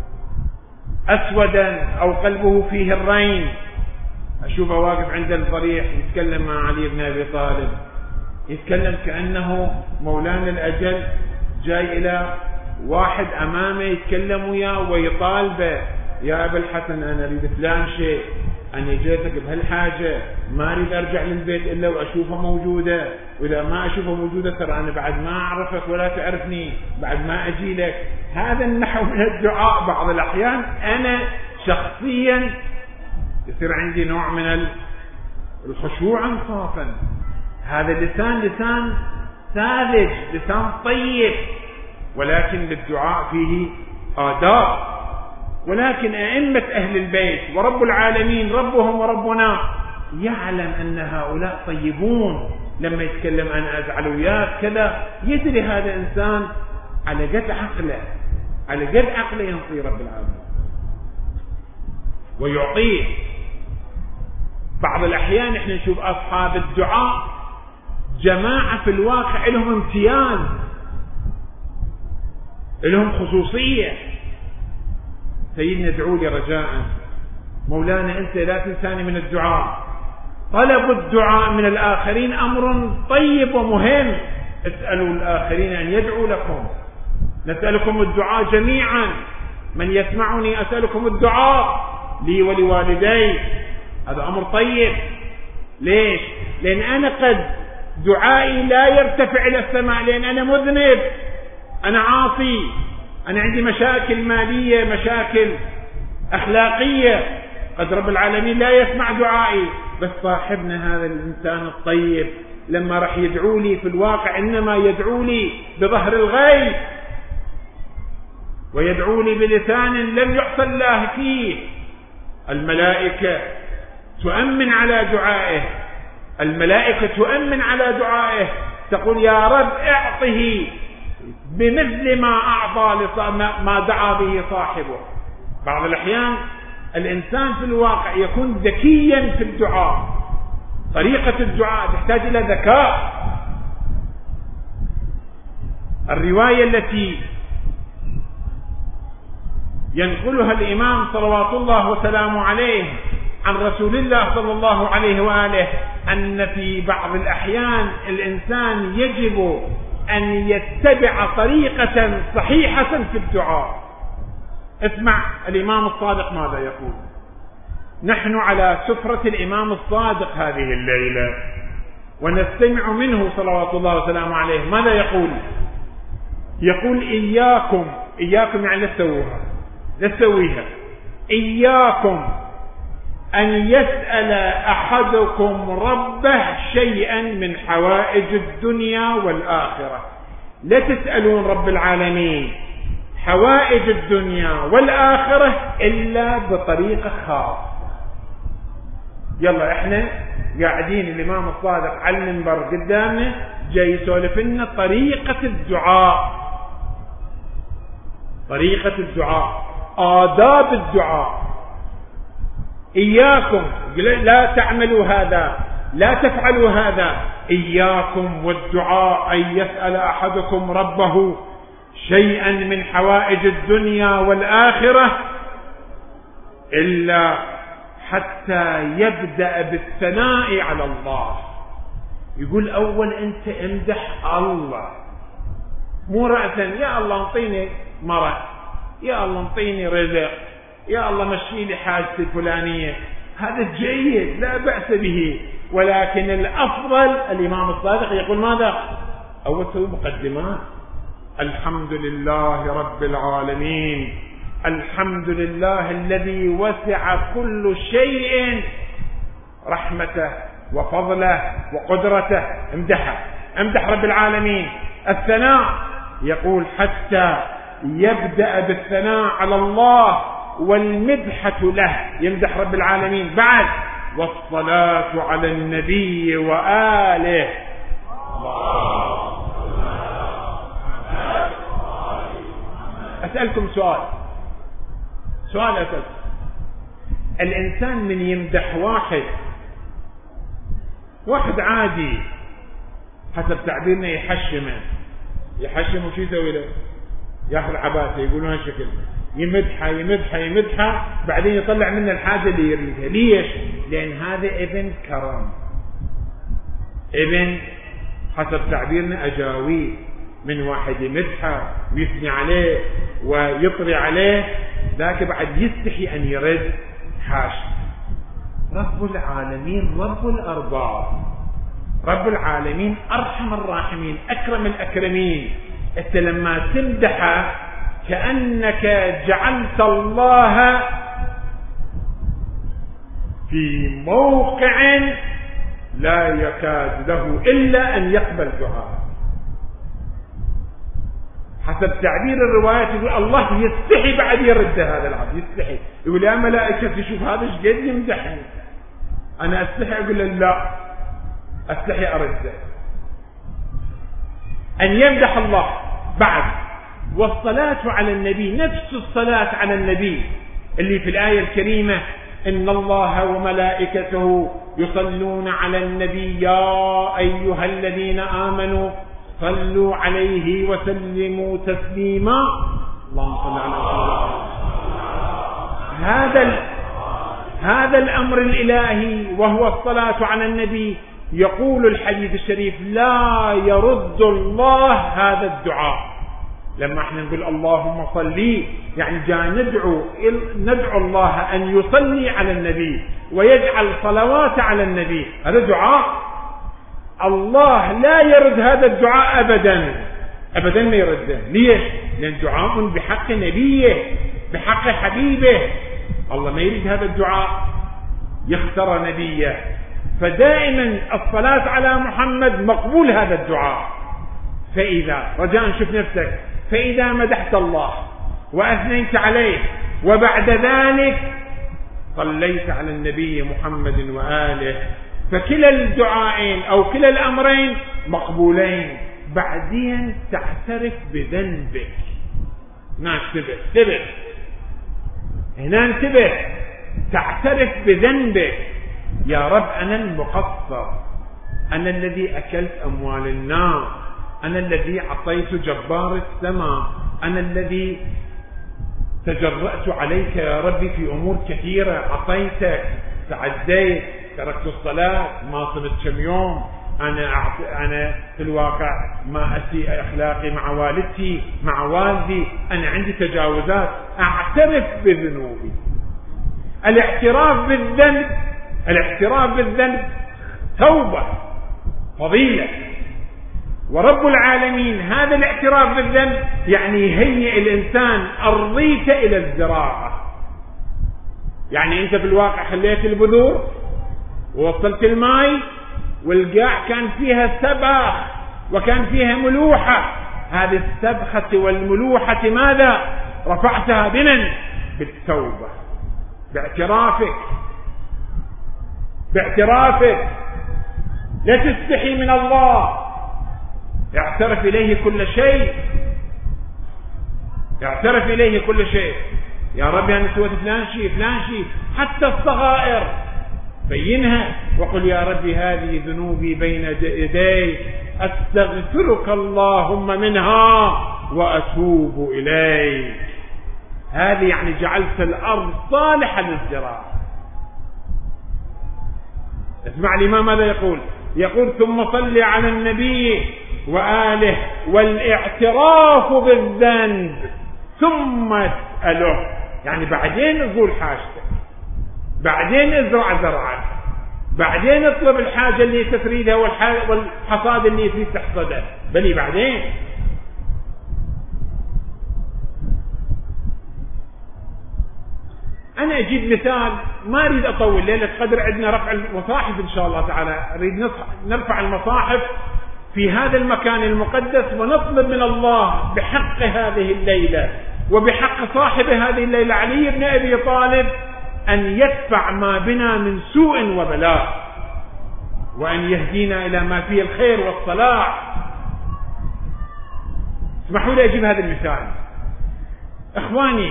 أسودا أو قلبه فيه الرين. أشوفه واقف عند الضريح يتكلم مع علي بن أبي طالب، يتكلم كأنه مولانا الأجل جاي إلى واحد أمامه يتكلم وياه ويطالبه: يا أبا الحسن أنا أريد فلان شيء، أنا جيتك بهالحاجة، ما أريد أرجع للبيت إلا وأشوفها موجودة، وإذا ما أشوفها موجودة ترى أنا بعد ما أعرفك ولا تعرفني، بعد ما أجي لك. هذا النحو من الدعاء بعض الأحيان أنا شخصيا يصير عندي نوع من الخشوع انصافا. هذا لسان لسان ساذج، لسان طيب، ولكن للدعاء فيه آداب. ولكن أئمة أهل البيت ورب العالمين ربهم وربنا يعلم أن هؤلاء طيبون. لما يتكلم أنا أزعل وياك كذا، يدري هذا إنسان على قد عقله، على قد عقله ينطي رب العالمين ويعطيه. بعض الأحيان احنا نشوف أصحاب الدعاء جماعة في الواقع لهم امتياز، لهم خصوصية. سيدنا ادعوا لي رجاء، مولانا أنت لا تنساني من الدعاء. طلب الدعاء من الآخرين أمر طيب ومهم، اسألوا الآخرين أن يدعوا لكم. نسألكم الدعاء جميعا، من يسمعني أسألكم الدعاء لي ولوالدي. هذا أمر طيب. ليش؟ لأن أنا قد دعائي لا يرتفع إلى السماء، لأن أنا مذنب، أنا عاصي، أنا عندي مشاكل مالية، مشاكل أخلاقية، قد رب العالمين لا يسمع دعائي. بس صاحبنا هذا الإنسان الطيب لما راح يدعو لي في الواقع إنما يدعو لي بظهر الغيب، ويدعو لي بلسان لم يعصى الله فيه. الملائكة تؤمن على دعائه، الملائكة تؤمن على دعائه، تقول يا رب اعطه بمثل ما أعطى ما دعا به صاحبه. بعض الأحيان الإنسان في الواقع يكون ذكيا في الدعاء، طريقة الدعاء تحتاج إلى ذكاء. الرواية التي ينقلها الإمام صلوات الله وسلامه عليه عن رسول الله صلى الله عليه وآله أن في بعض الأحيان الإنسان يجب أن يتبع طريقة صحيحة في الدعاء. اسمع الإمام الصادق ماذا يقول. نحن على سفرة الإمام الصادق هذه الليلة ونستمع منه صلوات الله وسلامه عليه. ماذا يقول؟ يقول إياكم، إياكم يعني لا تسووها، لا تسويها، إياكم أن يسأل أحدكم ربه شيئا من حوائج الدنيا والآخرة. لا تسألون رب العالمين حوائج الدنيا والآخرة إلا بطريقة خاصة. يلا احنا قاعدين الإمام الصادق على المنبر قدامنا جاي يسولف لنا طريقة الدعاء، طريقة الدعاء، آداب الدعاء. إياكم لا تعملوا هذا، لا تفعلوا هذا. إياكم والدعاء أن يسأل أحدكم ربه شيئا من حوائج الدنيا والآخرة إلا حتى يبدأ بالثناء على الله. يقول أول أنت امدح الله، مو رأسا يا الله انطيني مرض، يا الله انطيني رزق، يا الله مشي لي حاجتي الفلانية. هذا جيد لا بأس به، ولكن الأفضل الإمام الصادق يقول ماذا؟ أول سوي مقدمات. الحمد لله رب العالمين، الحمد لله الذي وسع كل شيء رحمته وفضله وقدرته. امدحه، امدح رب العالمين. الثناء يقول حتى يبدأ بالثناء على الله والمدحة له، يمدح رب العالمين. بعد والصلاة على النبي وآله أسألكم سؤال سؤال أسأل الإنسان من يمدح واحد واحد عادي حسب تعبيرنا يحشمه يحشمه شو يسوي له؟ ياخذ عباته يقولون هالشكل يمدحه يمدحه يمدحه بعدين يطلع منه الحاجة اللي يريدها. ليش؟ لأن هذا ابن كرم، ابن حسب تعبيرنا أجاوي. من واحد يمدحه ويثني عليه ويطري عليه ذاك بعد يستحي أن يرد حاشا. رب العالمين رب الأرباب، رب العالمين أرحم الراحمين أكرم الأكرمين. أنت لما تمدحه كأنك جعلت الله في موقع لا يكاد له إلا أن يقبل دعاء. حسب تعبير الروايات يقول الله يستحي بعد يرد هذا العبد، يستحي يقول يا ملائكة تشوف هذا ايش قد يمدحني، أنا أستحي أقول له لا أستحي أرده. أن يمدح الله بعد. والصلاة على النبي نفس الصلاة على النبي اللي في الآية الكريمة إن الله وملائكته يصلون على النبي يا أيها الذين آمنوا صلوا عليه وسلموا تسليما. اللهم صل على محمد. هذا هذا الأمر الإلهي وهو الصلاة على النبي. يقول الحديث الشريف لا يرد الله هذا الدعاء. لما احنا نقول اللهم صلي يعني جاء ندعو ندعو الله أن يصلي على النبي ويجعل صلوات على النبي، هذا دعاء. الله لا يرد هذا الدعاء أبدا أبدا ما يرده. ليش؟ لأن دعاء بحق نبيه بحق حبيبه. الله ما يريد هذا الدعاء، يختار نبيه. فدائما الصلاة على محمد مقبول هذا الدعاء. فإذا رجاء شوف نفسك، فإذا مدحت الله وأثنيت عليه وبعد ذلك صليت على النبي محمد وآله، فكلا الدعائين أو كلا الأمرين مقبولين. بعدين تعترف بذنبك. هنا انتبه انتبه هنا انتبه تعترف بذنبك. يا رب أنا المقصر، أنا الذي أكلت أموال الناس، أنا الذي عطيت جبار السماء، أنا الذي تجرأت عليك يا ربي في أمور كثيرة، عطيتك تعديت تركت الصلاة ما صمت كم يوم، أنا أعط... أنا في الواقع ما أسيء أخلاقي مع والدتي مع والدي، أنا عندي تجاوزات. أعترف بذنوبي. الاعتراف بالذنب الاعتراف بالذنب توبة فضيلة. ورب العالمين هذا الاعتراف بالذنب يعني يهيئ الإنسان أرضيك إلى الزراعة. يعني أنت في الواقع خليت البذور ووصلت الماء والقاع كان فيها سبخ وكان فيها ملوحة. هذه السبخة والملوحة ماذا؟ رفعتها بمن؟ بالتوبة، باعترافك باعترافك لا تستحي من الله. اعترف إليه كل شيء اعترف إليه كل شيء. يا ربي أنا سويت فلان شيء فلان شيء، حتى الصغائر بينها وقل يا ربي هذه ذنوبي بين يدي أستغفرك اللهم منها وأتوب إليك. هذه يعني جعلت الأرض صالحة للزراعة. اسمع الإمام ماذا يقول؟ يقول ثم صل على النبي وآله والاعتراف بالذنب ثم اسأله. يعني بعدين نقول حاجتك، بعدين ازرع زرعك، بعدين اطلب الحاجة اللي تريدها والحصاد اللي تريد تحصده، بل بعدين. أنا أجيب مثال ما أريد أطول ليلة قدر. عندنا رفع المصاحف إن شاء الله تعالى، أريد نرفع المصاحف في هذا المكان المقدس ونطلب من الله بحق هذه الليلة وبحق صاحب هذه الليلة علي بن أبي طالب أن يدفع ما بنا من سوء وبلاء وأن يهدينا إلى ما فيه الخير والصلاح. اسمحوا لي أجيب هذا المثال. إخواني،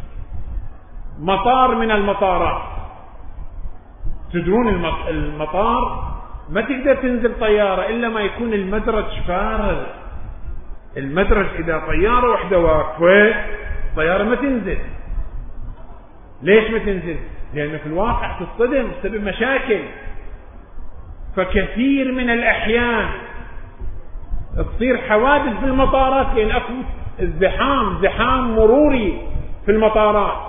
مطار من المطارات، تدرون المطار ما تقدر تنزل طيارة إلا ما يكون المدرج فارغ. المدرج إذا طيارة واحدة واقفة طيارة ما تنزل. ليش ما تنزل؟ لأن في الواقع تصطدم، تسبب مشاكل. فكثير من الأحيان تصير حوادث في المطارات لأن أكو ازدحام زحام مروري في المطارات.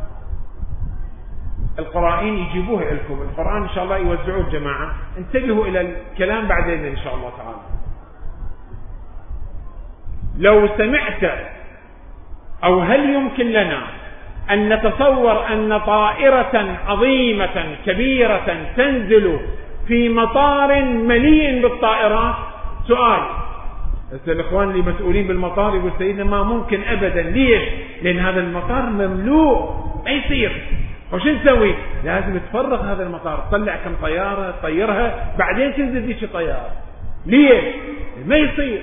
القرائن يجيبوها لكم، القرآن إن شاء الله يوزعوه الجماعة. انتبهوا إلى الكلام بعدين إن شاء الله تعالى. لو سمعت أو هل يمكن لنا أن نتصور أن طائرة عظيمة كبيرة تنزل في مطار مليء بالطائرات؟ سؤال. الإخوان اللي مسؤولين بالمطار يقول سيدنا ما ممكن أبدا. ليش؟ لأن هذا المطار مملوء، ما يصير. وش نسوي؟ لازم تفرغ هذا المطار، تطلع كم طيارة تطيرها بعدين تنزل ذيك الطيارة. ليش؟ ما يصير.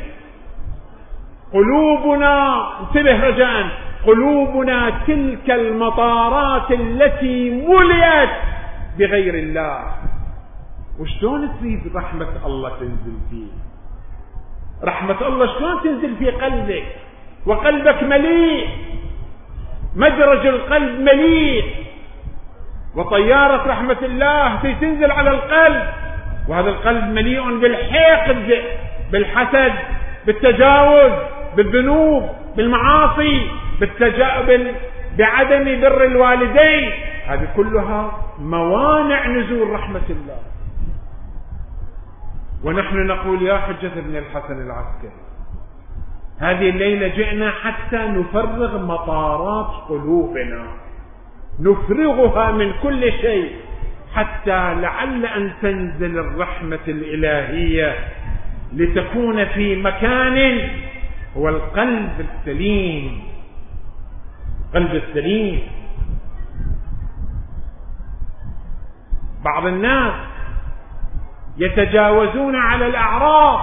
قلوبنا، انتبه رجاء، قلوبنا تلك المطارات التي ملئت بغير الله. وشلون تريد رحمة الله تنزل فيه؟ رحمة الله شلون تنزل في قلبك وقلبك مليء؟ مدرج القلب مليء، وطيارة رحمة الله تنزل على القلب، وهذا القلب مليء بالحقد، بالحسد، بالتجاوز، بالذنوب، بالمعاصي، بالتجاوز، بعدم بر الوالدين. هذه كلها موانع نزول رحمة الله. ونحن نقول يا حجة ابن الحسن العسكري، هذه الليلة جئنا حتى نفرغ مطارات قلوبنا، نفرغها من كل شيء، حتى لعل أن تنزل الرحمة الإلهية لتكون في مكان هو القلب السليم. القلب السليم. بعض الناس يتجاوزون على الأعراض،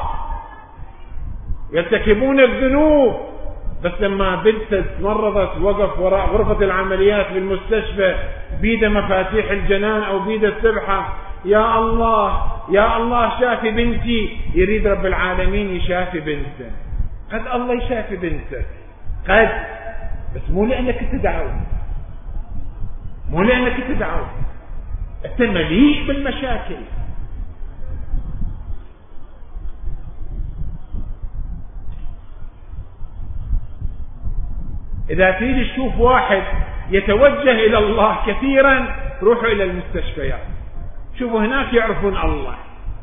يرتكبون الذنوب، بس لما بنت تمرضت وقف وراء غرفة العمليات بالمستشفى بيده مفاتيح الجنان أو بيده السبحة، يا الله يا الله شافي بنتي، يريد رب العالمين يشافي بنته. قد الله يشافي بنتك قد، بس مو لأنك تدعو، مو لأنك تدعو، أنت مليء بالمشاكل. إذا تريد تشوف واحد يتوجه إلى الله كثيرا روحوا إلى المستشفيات، شوفوا هناك يعرفون الله.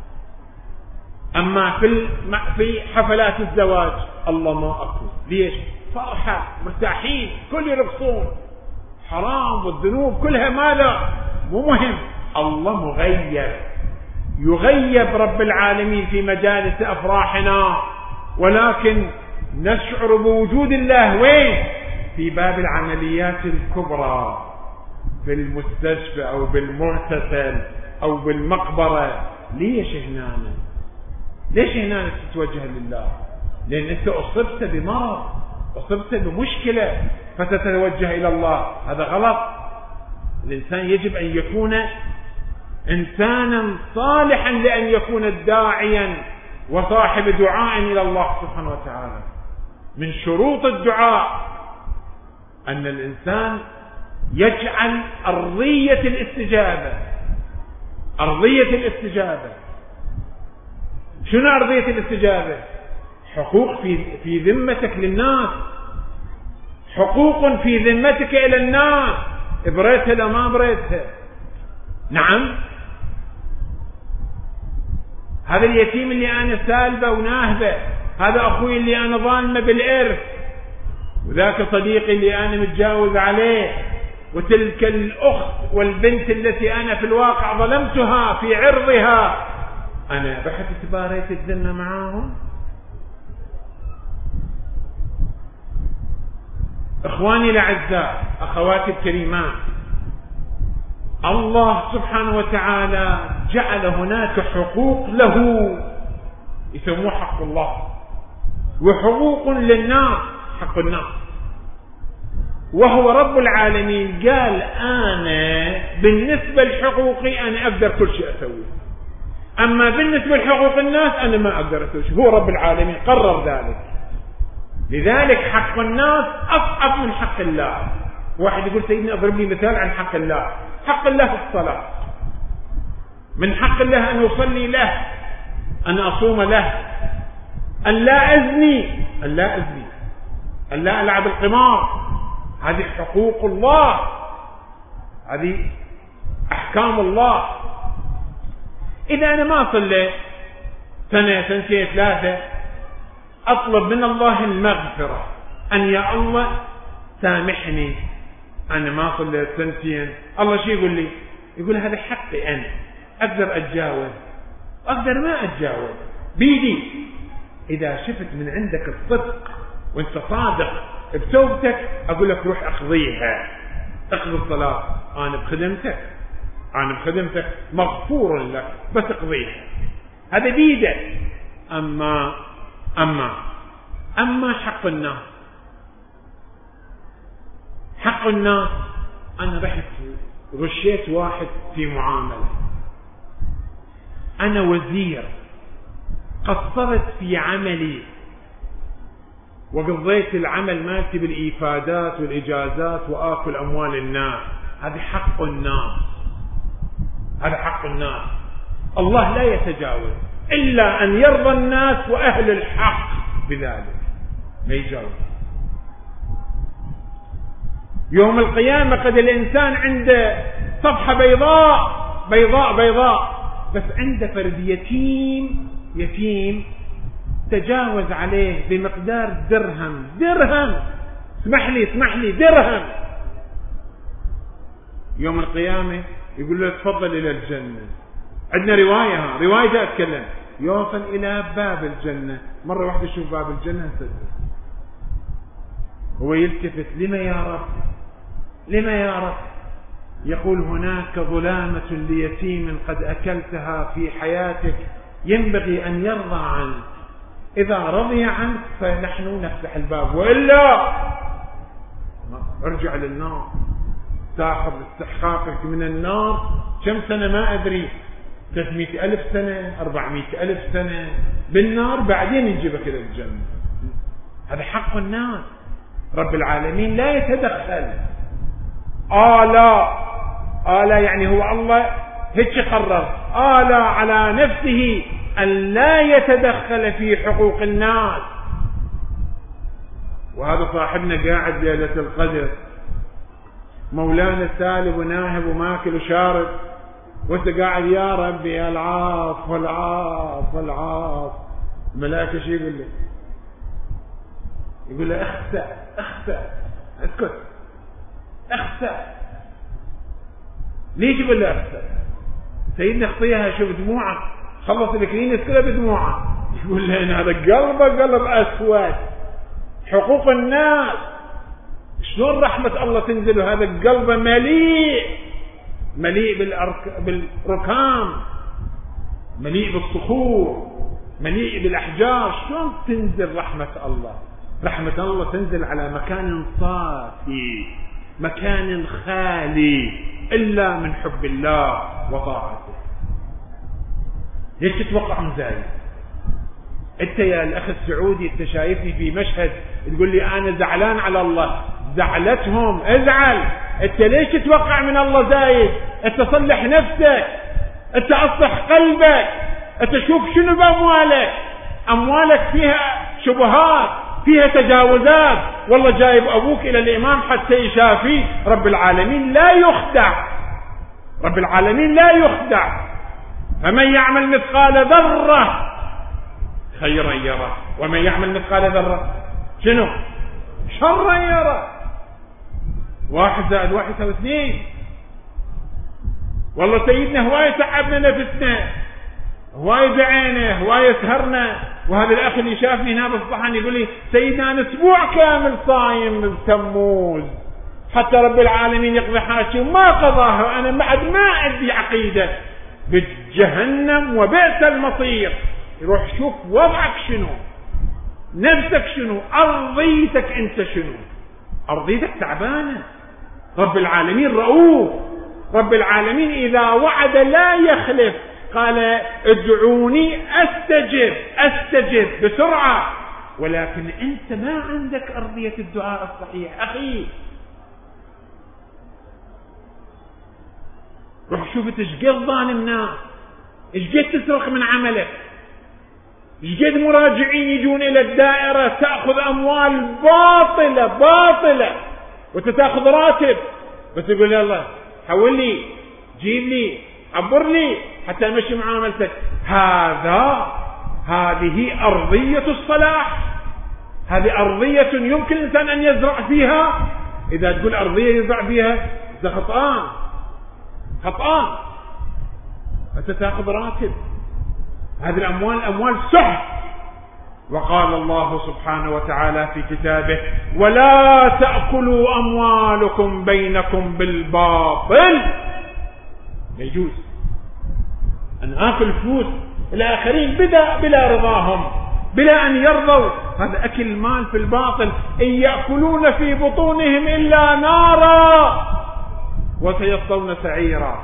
أما في في حفلات الزواج الله ما أكو. ليش؟ فرحة، مرتاحين، كل يرقصون، حرام والذنوب كلها ماذا؟ مو مهم. الله مغيب، يغيب رب العالمين في مجالس أفراحنا، ولكن نشعر بوجود الله وين؟ في باب العمليات الكبرى، في المستشفى أو بالمغتسل أو بالمقبرة. ليش هنا؟ ليش هنا تتوجه لله؟ لأن أنت أصبت بمرض، أصبت بمشكلة فتتوجه إلى الله. هذا غلط. الإنسان يجب أن يكون إنسانا صالحا لأن يكون داعيا وصاحب دعاء إلى الله سبحانه وتعالى. من شروط الدعاء أن الإنسان يجعل أرضية الاستجابة. أرضية الاستجابة شنو أرضية الاستجابة؟ حقوق في في ذمتك للناس، حقوق في ذمتك إلى الناس، بريتها لا ما بريتها. نعم، هذا اليتيم اللي أنا سالبه وناهبه، هذا أخوي اللي أنا ظالمه بالإرث، وذاك صديقي اللي أنا متجاوز عليه، وتلك الأخت والبنت التي أنا في الواقع ظلمتها في عرضها، أنا رحت تباريت الذمة معاهم. إخواني الأعزاء، أخواتي الكريمات، الله سبحانه وتعالى جعل هناك حقوق له يسموه حق الله، وحقوق للناس حق الناس. وهو رب العالمين قال أنا بالنسبة لحقوقي أنا أقدر كل شيء أسويه، أما بالنسبة لحقوق الناس أنا ما أقدر أسوي شيء. هو رب العالمين قرر ذلك. لذلك حق الناس أصعب من حق الله. واحد يقول سيدنا أضرب لي مثال عن حق الله. حق الله في الصلاة، من حق الله أن أصلي له، أن أصوم له، أن لا أزني، أن لا أزني، أن لا ألعب القمار. هذه حقوق الله، هذه أحكام الله. إذا أنا ما صليت سنة سنتين ثلاثة، أطلب من الله المغفرة، أن يا الله سامحني أنا ما صليت سنتين. الله شو يقول لي؟ يقول هذا حقي أنا، أقدر أتجاوز، أقدر ما أتجاوز بيدي. إذا شفت من عندك الصدق وأنت صادق بتوبتك، أقول لك روح أقضيها، اقضي الصلاة، أنا بخدمتك، أنا بخدمتك مغفور لك، بس اقضيها، هذا بيدك. أما أما أما حق الناس، حق الناس أنا رحت غشيت واحد في معاملة، أنا وزير قصرت في عملي وقضيت العمل مالتي بالإيفادات والإجازات وآكل أموال الناس، هذا حق الناس، هذا حق الناس. الله لا يتجاوز إلا أن يرضى الناس وأهل الحق بذلك، ما يجاوز. يوم القيامة قد الإنسان عنده صفحة بيضاء بيضاء بيضاء، بس عنده فرد يتيم يتيم تجاوز عليه بمقدار درهم درهم اسمح لي اسمح لي درهم. يوم القيامة يقول له تفضل إلى الجنة. عندنا رواية، ها رواية أتكلم، يوصل إلى باب الجنة. مرة واحدة يشوف باب الجنة سجل، هو يلتفت، لما يا رب لما يا رب؟ يقول هناك ظلامة ليتيم قد أكلتها في حياتك، ينبغي أن يرضى عنك، إذا رضي عنك فنحن نفتح الباب، وإلا ارجع للنار، تأخذ استحقاقك من النار. كم سنة ما أدري، ثلاثمائة ألف سنة، أربعمائة ألف سنة بالنار، بعدين يجيبك إلى الجنة. هذا حق الناس. رب العالمين لا يتدخل. آلا آلا يعني هو الله هيك قرر، آلا على نفسه أن لا يتدخل في حقوق الناس. وهذا صاحبنا قاعد ليلة القدر، مولانا سالب وناهب وماكل وشارب، وانت قاعد يا ربي العاف والعاف والعاف. الملائكة شو يقول له؟ يقول له اخسأ اخسأ اسكت اخسأ. ليش يقول له اخسأ؟ سيدنا اخطيها، شوف دموعه، خلص الكلينس كلها بدموعه. يقول له هذا قلبه قلب اسود، حقوق الناس شلون رحمة الله تنزل، وهذا القلب مليء مليء بالأرك... بالركام، مليء بالصخور، مليء بالأحجار. شلون تنزل رحمة الله؟ رحمة الله تنزل على مكان صافي، مكان خالي إلا من حب الله وطاعته. ليش تتوقع من ذلك؟ انت يا الاخ السعودي انت شايفني في مشهد تقول لي انا زعلان على الله، زعلتهم ازعل. انت ليش تتوقع من الله زايد؟ انت صلح نفسك، انت اصلح قلبك، انت شوف شنو باموالك. اموالك فيها شبهات، فيها تجاوزات، والله جايب ابوك الى الامام حتى يشافيه. رب العالمين لا يخدع، رب العالمين لا يخدع. فمن يعمل مثقال ذرة خيرا يره، ومن يعمل مثقال ذرة شنو؟ شرا يره. واحد زائد واحد يساوي اثنين. والله سيدنا هواية تعبنا نفسنا، هواية دعينا، هواية سهرنا. وهذا الأخ اللي شافني هنا بالصحن يقول لي سيدنا أنا أسبوع كامل صايم من تموز حتى رب العالمين يقضي حاجتي، وما قضاها. أنا بعد ما عندي عقيدة بجهنم وبئس المصير. يروح شوف وضعك شنو، نفسك شنو، أرضيتك أنت شنو، أرضيتك تعبانة. رب العالمين رؤوف، رب العالمين إذا وعد لا يخلف. قال ادعوني أستجب، أستجب بسرعة. ولكن أنت ما عندك أرضية الدعاء الصحيح أخي. روح شوف تشقد ظان الناس، اشقد تسرق من عملك، اشقد مراجعين يجون إلى الدائرة تأخذ أموال باطلة باطلة وتتاخذ راتب، بس يقول يلا حول لي، جيب لي، عبر لي حتى امشي معاملتك. هذا هذه أرضية الصلاح، هذه أرضية يمكن الإنسان أن يزرع فيها. إذا تقول أرضية يزرع فيها ده خطأان، خطأان. أنت تأخذ راتب، هذه الأموال أموال سحت. وقال الله سبحانه وتعالى في كتابه: ولا تأكلوا أموالكم بينكم بالباطل. لا يجوز أن آكل فلوس الآخرين بلا, بلا رضاهم، بلا أن يرضوا. هذا أكل المال في الباطل. إن يأكلون في بطونهم إلا نارا وسيصلون سعيرا.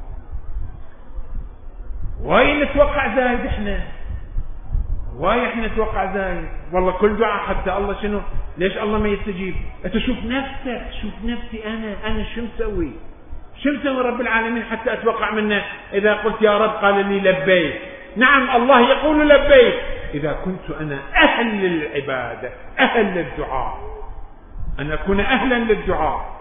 واي نتوقع زايد احنا، واي احنا نتوقع زايد. والله كل دعاء حتى الله شنو، ليش الله ما يستجيب؟ انت شوف نفسك، شوف نفسي انا، انا شو مسوي؟ شو مسوي رب العالمين حتى اتوقع منه اذا قلت يا رب قال لي لبيك؟ نعم الله يقول لبيك اذا كنت انا اهل للعبادة، اهل للدعاء، ان اكون اهلا للدعاء.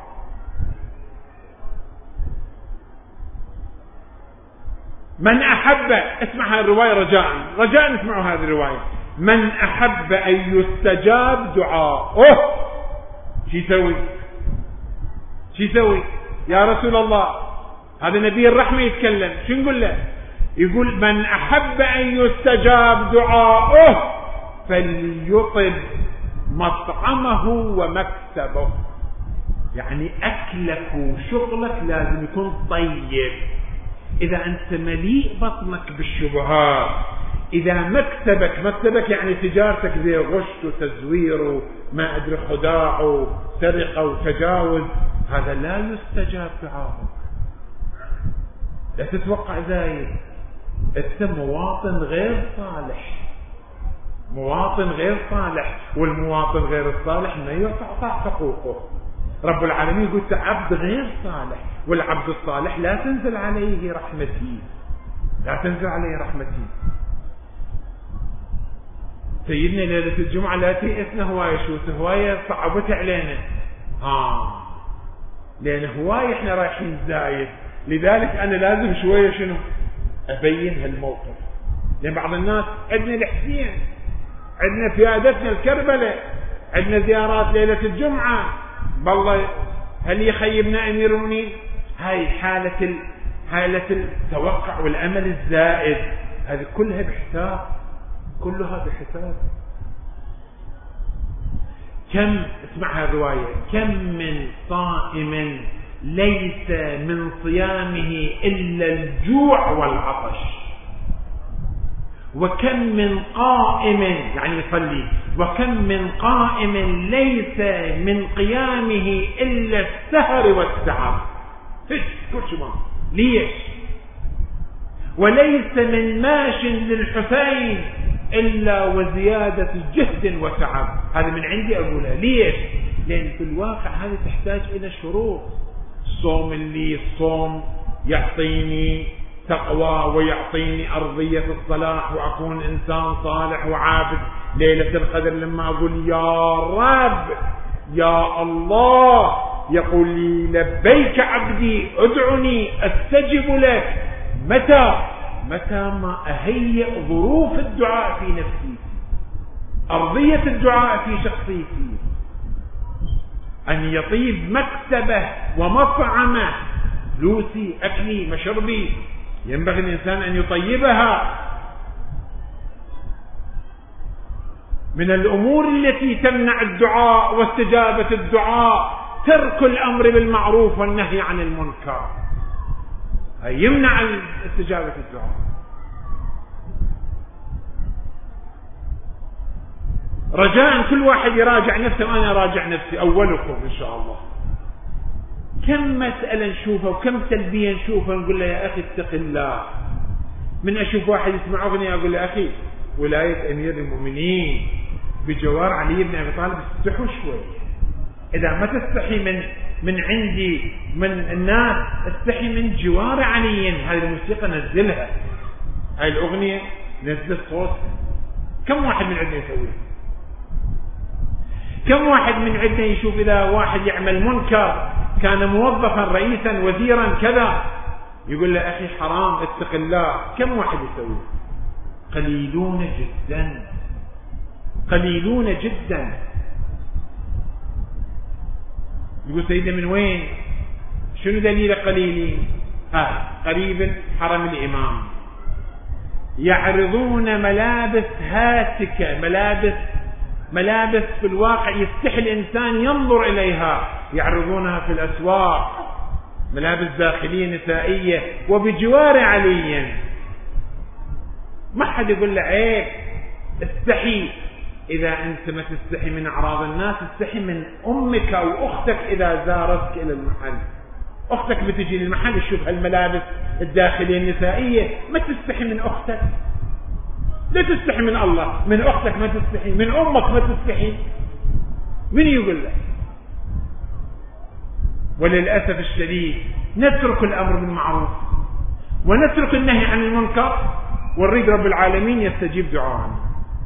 من أحب، اسمع هذه الرواية رجاء، رجاء اسمعوا هذه الرواية. من أحب أن يستجاب دعاؤه، شو يسوي؟ شو يسوي يا رسول الله؟ هذا نبي الرحمة يتكلم، شو نقول له؟ يقول من أحب أن يستجاب دعاؤه فليطب مطعمه ومكسبه. يعني أكلك وشغلك لازم يكون طيب. إذا أنت مليء بطنك بالشبهات، إذا مكسبك مكسبك يعني تجارتك زي غش وتزوير وما أدري خداع وسرقة وتجاوز، هذا لا يستجاب دعاءك. لا تتوقع زايد، أنت مواطن غير صالح، مواطن غير صالح، والمواطن غير الصالح ما يعطى حقوقه. رب العالمين يقول عبد غير صالح، والعبد الصالح لا تنزل عليه رحمتي، لا تنزل عليه رحمتي. سيدنا ليلة الجمعة لا تيأسنا هواية، شو هواية صعبت علينا، آه لأن هواية احنا رايحين زايد. لذلك أنا لازم شوية شنو أبين هالموقف. لأن بعض الناس عندنا الحسين، عندنا فيادتنا الكربلة، عندنا زيارات ليلة الجمعة، بالله هل يخيبنا أمير المؤمنين؟ هاي حالة ال... حالة التوقع والأمل الزائد، هذه كلها بحساب، كلها بحساب. كم، اسمعها الرواية، كم من صائم ليس من صيامه إلا الجوع والعطش، وكم من قائم يعني يصلي، وكم من قائم ليس من قيامه إلا السهر والتعب. فيش كل شيء ما ليش؟ وليس من ماش للحسين إلا وزيادة جهد وتعب. هذا من عندي أقولها. ليش؟ لأن في الواقع هذه تحتاج إلى شروط. الصوم اللي الصوم يعطيني تقوى ويعطيني أرضية الصلاح وأكون إنسان صالح وعابد. ليلة القدر لما أقول يا رب يا الله يقول لي لبيك عبدي ادعني أستجب لك. متى؟ متى ما أهيئ ظروف الدعاء في نفسي، أرضية الدعاء في شخصيتي، أن يطيب مكتبه ومطعمه، فلوسي أكلي مشربي ينبغي الإنسان أن يطيبها. من الأمور التي تمنع الدعاء واستجابة الدعاء ترك الأمر بالمعروف والنهي عن المنكر، يمنع استجابة الدعاء. رجاء كل واحد يراجع نفسه وأنا أراجع نفسي أولكم إن شاء الله. كم مسألة نشوفها وكم سلبية نشوفها نقول له يا أخي اتق الله. من أشوف واحد يسمع أغنية أقول له أخي ولاية أمير المؤمنين بجوار علي بن أبي طالب استحوا شوي. إذا ما تستحي من من عندي من الناس استحي من جوار علي. هذه الموسيقى نزلها، هاي الأغنية نزل صوت. كم واحد من عندنا يسويها؟ كم واحد من عندنا يشوف إذا واحد يعمل منكر كان موظفا رئيسا وزيرا كذا يقول له أخي حرام اتق الله؟ كم واحد يسويه؟ قليلون جدا، قليلون جدا. يقول سيدنا من وين؟ شنو دليل قليلين؟ ها قريب حرم الإمام يعرضون ملابس هاتكة، ملابس ملابس في الواقع يستحي الإنسان ينظر إليها، يعرضونها في الأسواق، ملابس داخلية نسائية وبجوار علي. ما حد يقول له عيب استحي. إذا أنت ما تستحي من أعراض الناس استحي من أمك أو أختك إذا زارتك إلى المحل. أختك بتجي للمحل تشوف هالملابس الداخلية النسائية، ما تستحي من أختك؟ لا تستحي من الله، من أختك ما تستحي، من أمك ما تستحي. من يقول لك؟ وللأسف الشديد نترك الأمر بالمعروف ونترك النهي عن المنكر ونريد رب العالمين يستجيب دعاءنا.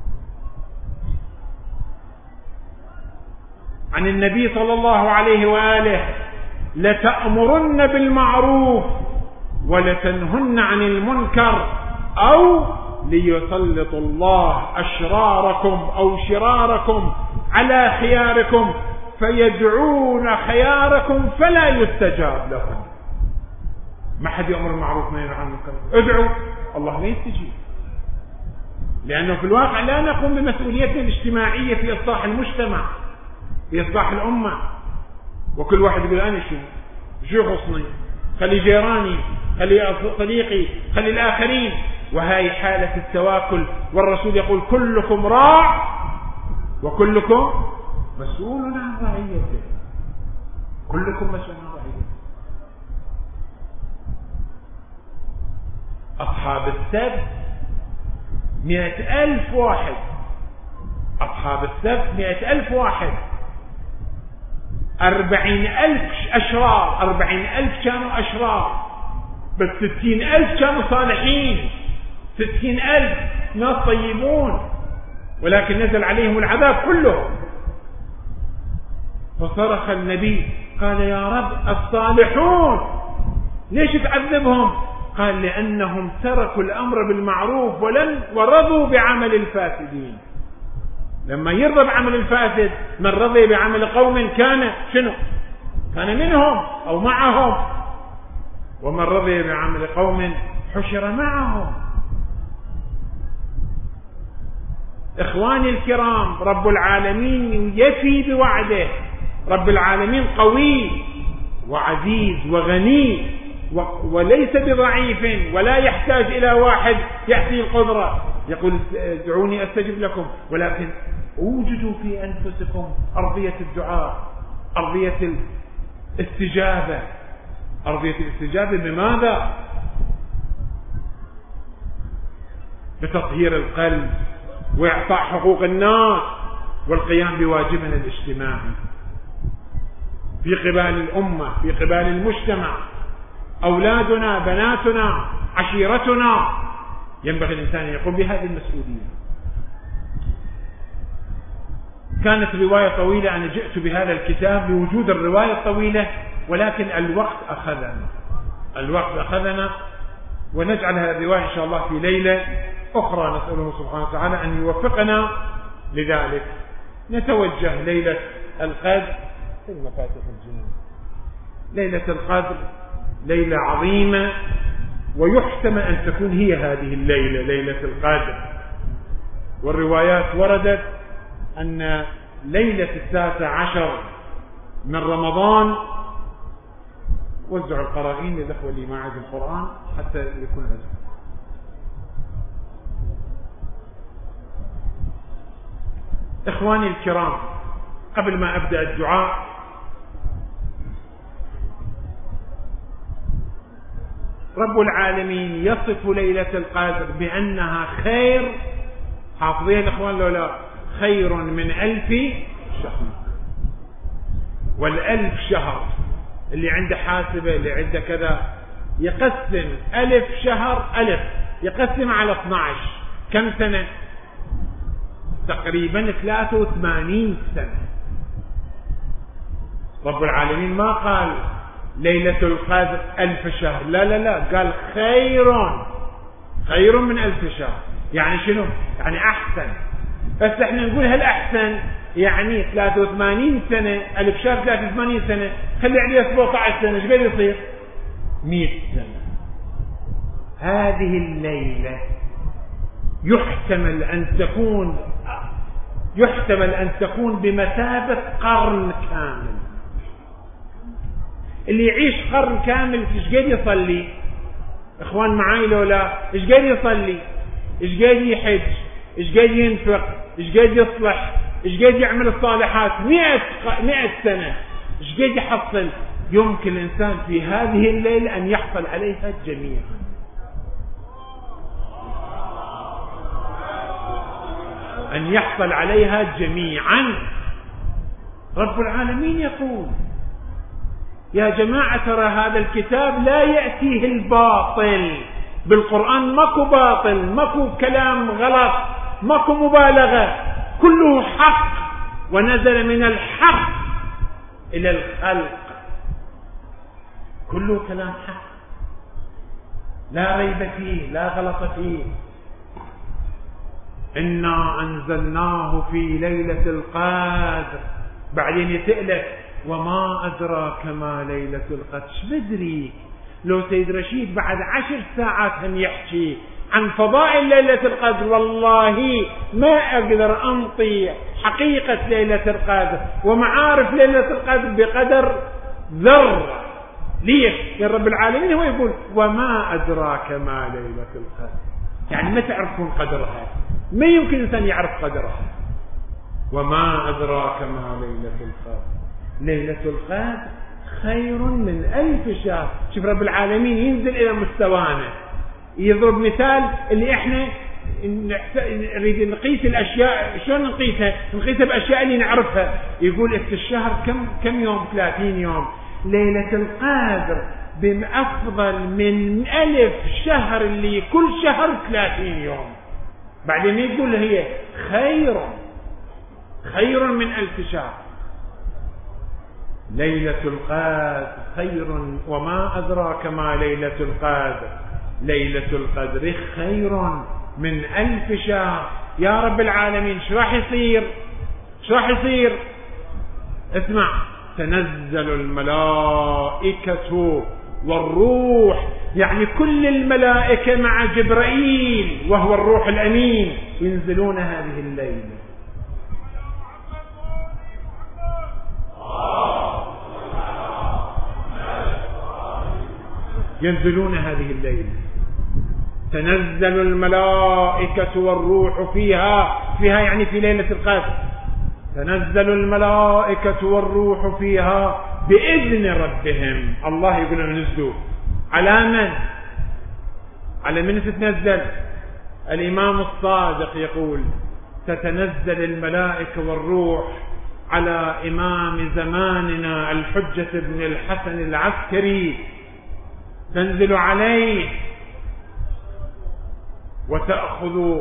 عن النبي صلى الله عليه وآله: لتأمرن بالمعروف ولتنهن عن المنكر أو ليسلط الله أشراركم أو شراركم على خياركم فيدعون خياركم فلا يستجاب لهم. ما حد يأمر بالمعروف ما ينهى عن المنكر، ادعوا الله لا يستجيب، لأنه في الواقع لا نقوم بمسؤوليتنا الاجتماعية في إصلاح المجتمع، في إصلاح الأمة. وكل واحد يقول أنا شو شو خصني، خلي جيراني، خلي صديقي، خلي الآخرين. وهي حالة التواكل. والرسول يقول: كلكم راع وكلكم مسؤول عن رعيته. كلكم مسؤول عن رعيته. أصحاب السبت مئة ألف واحد، أصحاب السبت مئة ألف واحد، أربعين ألف أشرار، أربعين ألف كانوا أشرار، بس ستين ألف كانوا صالحين، ستين ألف ناس طيبون، ولكن نزل عليهم العذاب كله. فصرخ النبي قال: يا رب الصالحون ليش تعذبهم؟ قال: لأنهم تركوا الأمر بالمعروف ولن ورضوا بعمل الفاسدين. لما يرضى بعمل الفاسد، من رضي بعمل قوم كان شنو؟ كان منهم أو معهم، ومن رضي بعمل قوم حشر معهم. إخواني الكرام، رب العالمين يفي بوعده. رب العالمين قوي وعزيز وغني وليس بضعيف ولا يحتاج إلى واحد يحتي القدرة. يقول: ادعوني أستجب لكم، ولكن اوجدوا في أنفسكم أرضية الدعاء، أرضية الاستجابة. أرضية الاستجابة بماذا؟ بتطهير القلب وإعطاء حقوق الناس والقيام بواجبنا الاجتماعي في قبال الأمة، في قبال المجتمع. أولادنا، بناتنا، عشيرتنا، ينبغي الإنسان أن يقوم بهذه المسؤولية. كانت رواية طويلة، أنا جئت بهذا الكتاب لوجود الرواية الطويلة، ولكن الوقت أخذنا الوقت أخذنا ونجعل هذه الرواية إن شاء الله في ليلة أخرى. نسأله سبحانه وتعالى أن يوفقنا لذلك. نتوجه ليلة القدر في مفاتيح الجنان. ليلة القدر ليلة عظيمة، ويحتمل أن تكون هي هذه الليلة ليلة القدر. والروايات وردت أن ليلة التاسع عشر من رمضان. وزعوا القرائن للأخوة اللي ما عندهم القرآن حتى يكون عزم. إخواني الكرام، قبل ما أبدأ الدعاء رب العالمين يصف ليلة القدر بأنها خير، حافظين الإخوان لو لا، خير من ألف شهر. والألف شهر اللي عنده حاسبة اللي عنده كذا يقسم ألف شهر، ألف يقسم على اثني عشر، كم سنة؟ تقريبا ثلاثة وثمانين سنة. رب العالمين ما قال ليلة القدر ألف شهر، لا لا لا، قال خير خير من ألف شهر. يعني شنو؟ يعني أحسن. بس احنا نقول هل أحسن يعني ثلاثة وثمانين سنة، ألف شهر ثلاثة وثمانين سنة، خلي عليه سبعة عشر سنة، ايش قد يصير؟ مئة سنة. هذه الليلة يحتمل أن تكون يحتمل أن تكون بمثابة قرن كامل. اللي يعيش قرن كامل ايش قد يصلي؟ اخوان معاي لو لا؟ ايش قد يصلي؟ ايش قد يحج؟ ايش قد ينفق؟ ايش قد يصلح؟ ايش قد يعمل الصالحات؟ مئة مئة سنة. ايش قد يحصل؟ يمكن الإنسان في هذه الليلة أن يحصل عليها جميعا. أن يحصل عليها جميعا. رب العالمين يقول يا جماعة ترى هذا الكتاب لا يأتيه الباطل. بالقرآن ماكو باطل، ماكو كلام غلط، ماكو مبالغة، كله حق، ونزل من الحق إلى الخلق، كله كلام حق لا ريب فيه لا غلط فيه. إنا أنزلناه في ليلة القدر. بعدين يسألك وما أدراك ما ليلة القدر. شبدري لو سيد رشيد بعد عشر ساعات هم يحكي عن فضائل ليلة القدر، والله ما أقدر أنطي حقيقة ليلة القدر ومعارف ليلة القدر بقدر ذرة. ليش؟ يا رب العالمين هو يقول وما أدراك ما ليلة القدر، يعني ما تعرفون قدرها، ما يمكن إنسان يعرف قدرها. وما أدراك ما ليلة القدر. ليلة القدر خير من ألف شهر. شوف رب العالمين ينزل إلى مستوانا، يضرب مثال اللي إحنا نريد نقيس الأشياء. شلون نقيسها؟ نقيسها بأشياء اللي نعرفها. يقول في الشهر كم كم يوم؟ ثلاثين يوم. ليلة القدر بأفضل من ألف شهر، اللي كل شهر ثلاثين يوم. بعدين يقول هي خير خير من ألف شهر. ليلة القدر خير. وما أدراك ما ليلة القدر. ليلة القدر خير من ألف شهر. يا رب العالمين شو راح يصير؟ شو راح يصير؟ اسمع، تنزل الملائكة والروح، يعني كل الملائكة مع جبرائيل وهو الروح الأمين ينزلون هذه الليلة. ينزلون هذه الليلة. تنزل الملائكة والروح فيها، فيها يعني في ليلة القدر. تنزل الملائكة والروح فيها بإذن ربهم. الله يقول لهم نزلوا. على من؟ على من تتنزل؟ الإمام الصادق يقول تتنزل الملائكة والروح على إمام زماننا الحجة بن الحسن العسكري، تنزل عليه وتأخذ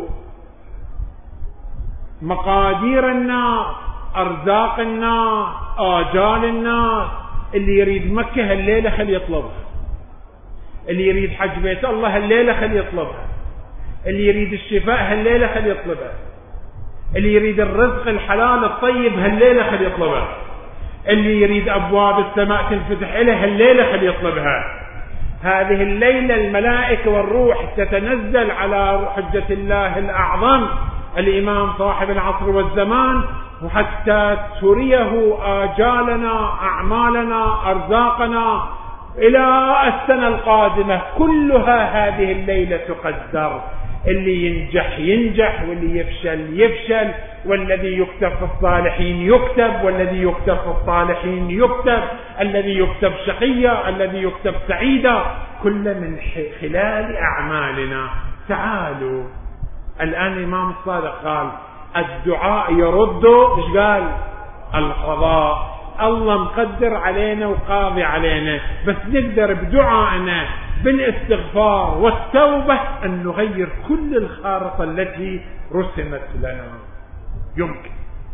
مقادير الناس، أرزاق الناس، آجال الناس. اللي يريد مكة هالليلة خلي يطلبها، اللي يريد حج بيت الله هالليلة خلي يطلبها، اللي يريد الشفاء هالليلة خلي يطلبها، اللي يريد الرزق الحلال الطيب هالليلة خلي يطلبها، اللي يريد أبواب السماء تنفتح إليه هالليلة خلي يطلبها. هذه الليلة الملائكة والروح تتنزل على حجة الله الأعظم الإمام صاحب العصر والزمان، وحتى تريه آجالنا، أعمالنا، أرزاقنا إلى السنة القادمة، كلها هذه الليلة تقدر. اللي ينجح ينجح واللي يفشل يفشل، والذي يكتب في الصالحين يكتب والذي يكتب في الصالحين يكتب، الذي يكتب شقيا الذي يكتب سعيدا، كل من خلال أعمالنا. تعالوا الآن الإمام الصادق قال الدعاء يرد إيش قال؟ القضاء. الله مقدر علينا وقاضي علينا، بس نقدر بدعائنا بالاستغفار والتوبة أن نغير كل الخارطة التي رسمت لنا. يمكن،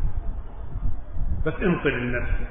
بس انطل لنفسك.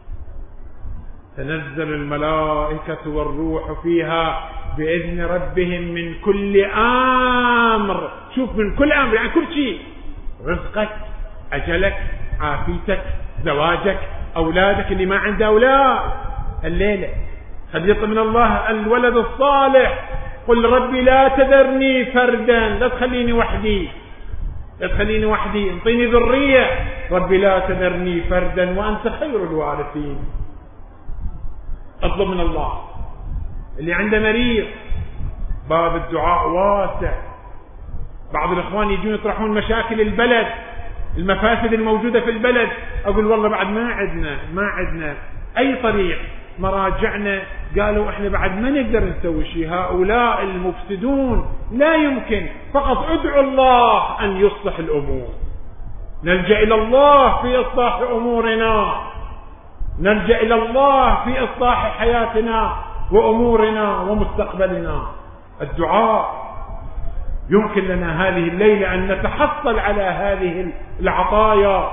تنزل الملائكة والروح فيها بإذن ربهم من كل أمر. شوف، من كل أمر يعني كل شيء، رزقك، أجلك، عافيتك، زواجك، أولادك اللي ما عنده أولاد الليلة قد يطلب من الله الولد الصالح. قل ربي لا تذرني فردا، لا تخليني وحدي، لا تخليني وحدي، انطيني ذرية. ربي لا تذرني فردا وأنت خير الوارثين. اطلب من الله. اللي عنده مريض باب الدعاء واسع. بعض الإخوان يجون يطرحون مشاكل البلد، المفاسد الموجودة في البلد، أقول والله بعد ما عندنا ما عندنا أي طريق. مراجعنا قالوا احنا بعد ما نقدر نسوي شيء، هؤلاء المفسدون لا يمكن، فقط ادعوا الله أن يصلح الأمور. نلجأ إلى الله في إصلاح أمورنا، نلجأ إلى الله في إصلاح حياتنا وأمورنا ومستقبلنا. الدعاء يمكن لنا هذه الليلة أن نتحصل على هذه العطايا.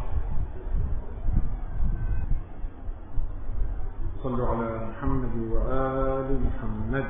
صلوا على محمد وآل محمد.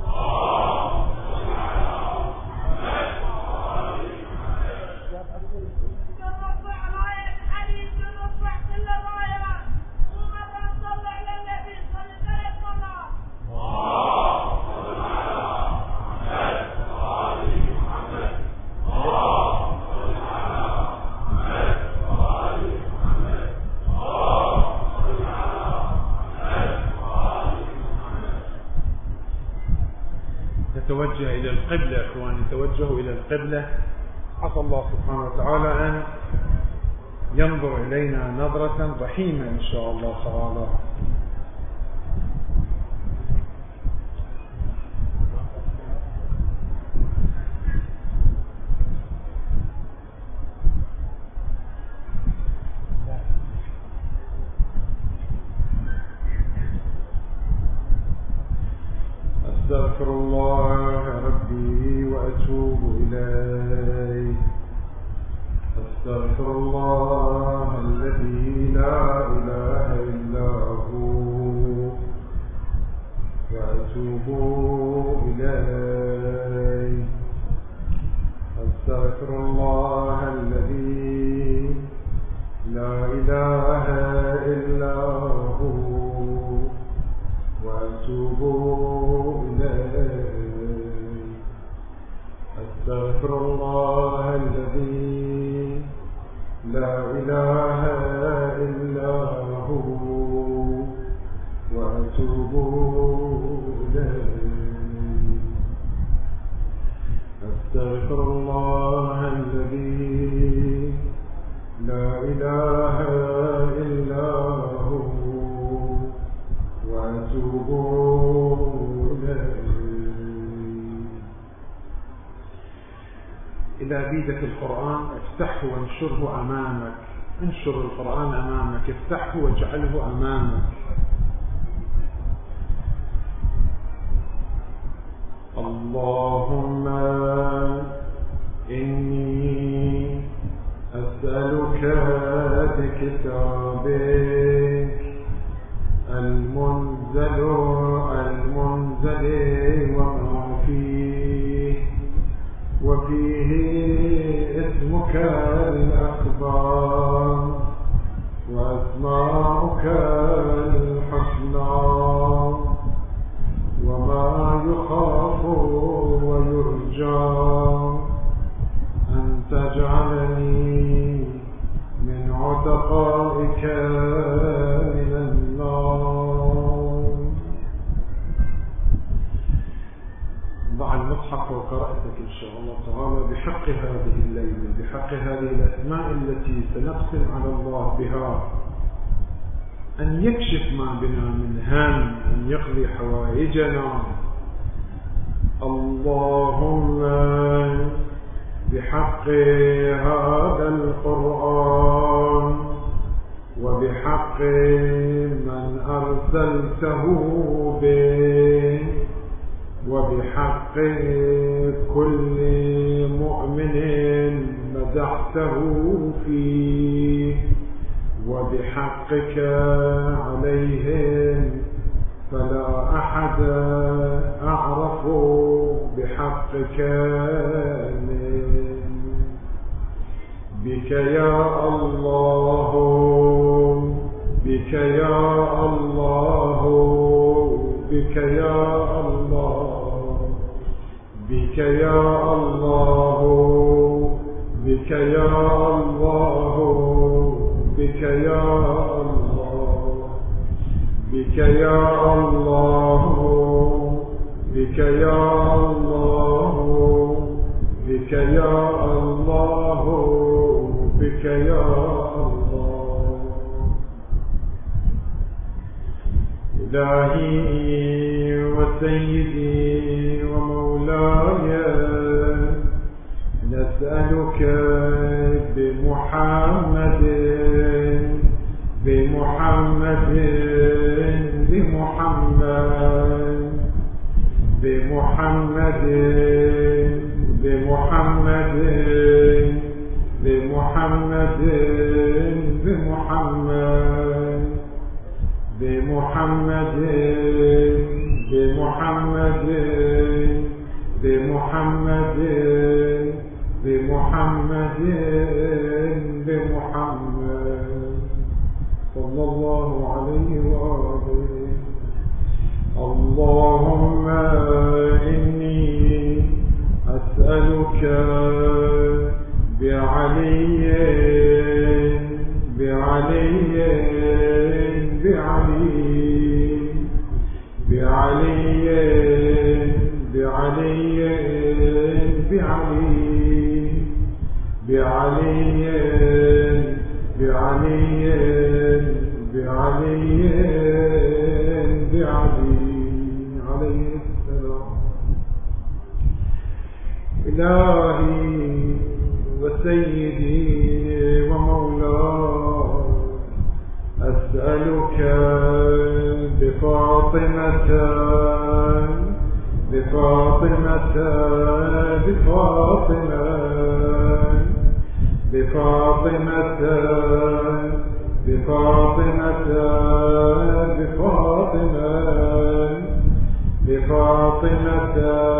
توجه إلى القبلة أخواني، توجهوا إلى القبلة. عسى الله سبحانه وتعالى أن ينظر إلينا نظرة رحيمة إن شاء الله تعالى. أستغفر الله ربي وأتوب إليه. أستغفر الله الذي لا إله إلا هو وأتوب إليه. أستغفر الله الذي لا إله إلا هو وأتوب إليه. أستغفر الله الذي لا إله إلا هو وأتوب إليه. أستغفر الله الذي لا إله إلا هو وأتوب إليه. إذا بيدك القرآن افتحه وانشره أمامك. انشر القرآن أمامك، افتحه واجعله أمامك. اللهم إني أسألك بكتابك المنزل المنزل وما فيه، وفيه اسمك الأكبر وأسماؤك الحسنى، وما يخاف ويرجى أن تجعلني من عتقائك من النار. ضع المصحف وقرأتك إن شاء الله. بحق هذه الليلة، بحق هذه الأسماء التي سنقسم على الله بها أن يكشف ما بنا من هم، أن يقضي حوائجنا. اللهم بحق هذا القرآن وبحق من أرسلته به وبحق كل مؤمن مدحته فيه وبحقك عليهم فلا أحد أعرف بحقك من بك يا الله، بك يا الله، بك يا الله، بك يا الله، بك يا الله، بك يا الله، بك يا الله، بك يا الله، بك يا الله، بك يا الله. إلهي وسيدي ومولاي نسألك بمحمد بمحمد بمحمد بمحمد بمحمد بمحمد بمحمد بمحمد بمحمد بمحمد بمحمد بمحمد صلى الله عليه وآله. اللهم إني أسألك بعلي بعلي بعلي بعلي بعلي بعلي بعلي بعلي بعلي بعلي عليه السلام. إلهي وسيدي ومولاي أسألك بفاطمة بفاطمة بفاطمة بفاطمة بفاطمة بفاطمة بفاطمة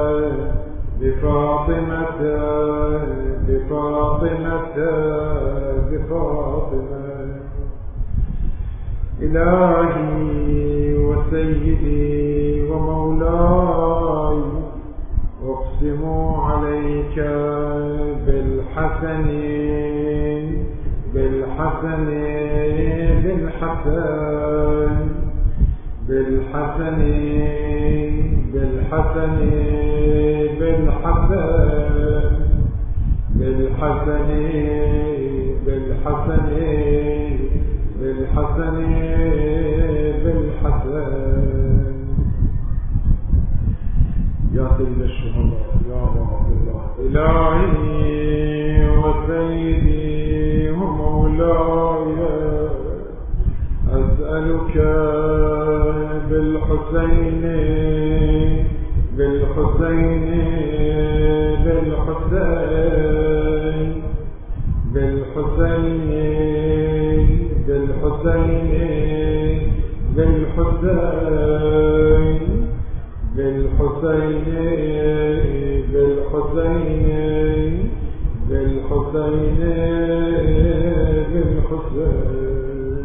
بفاطمة بفاطمة بفاطمة. إلهي وسيدي ومولاي أقسم عليك بالحسن بالحسن بالحسن بالحسن بالحسن بالحسن بالحسن بالحسن بالحسن بالحسن. يا سيد الشهداء يا رب الله إلهي وسيدي ومولاي أسألك بالحسين بالحسين بالحسين بالحسين بالحسين بالحسين بالحسين بالحسين بالحسين بالحسين.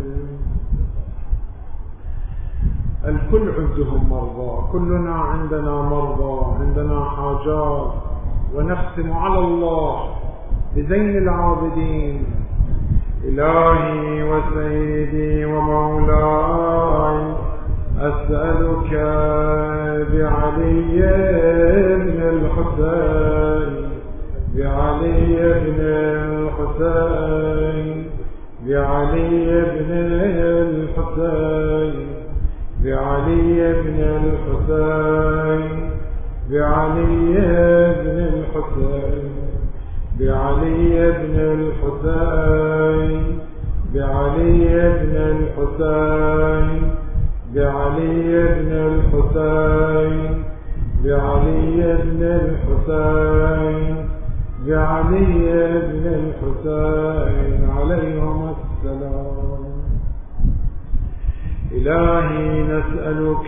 الكل عندهم مرضى، كلنا عندنا مرضى، عندنا حاجات، ونقسم على الله بزين العابدين. إلهي وسيدي ومولاي أسألك بعلي بن الحسين بعلي بن الحسين بعلي بن الحسين بعلي بن الحسين بعلي بن الحسين بعلي بن الحسين بعلي بن الحسين بعلي بن الحسين بعلي بن الحسين بعلي بن الحسين عليهم السلام. إلهي نسألك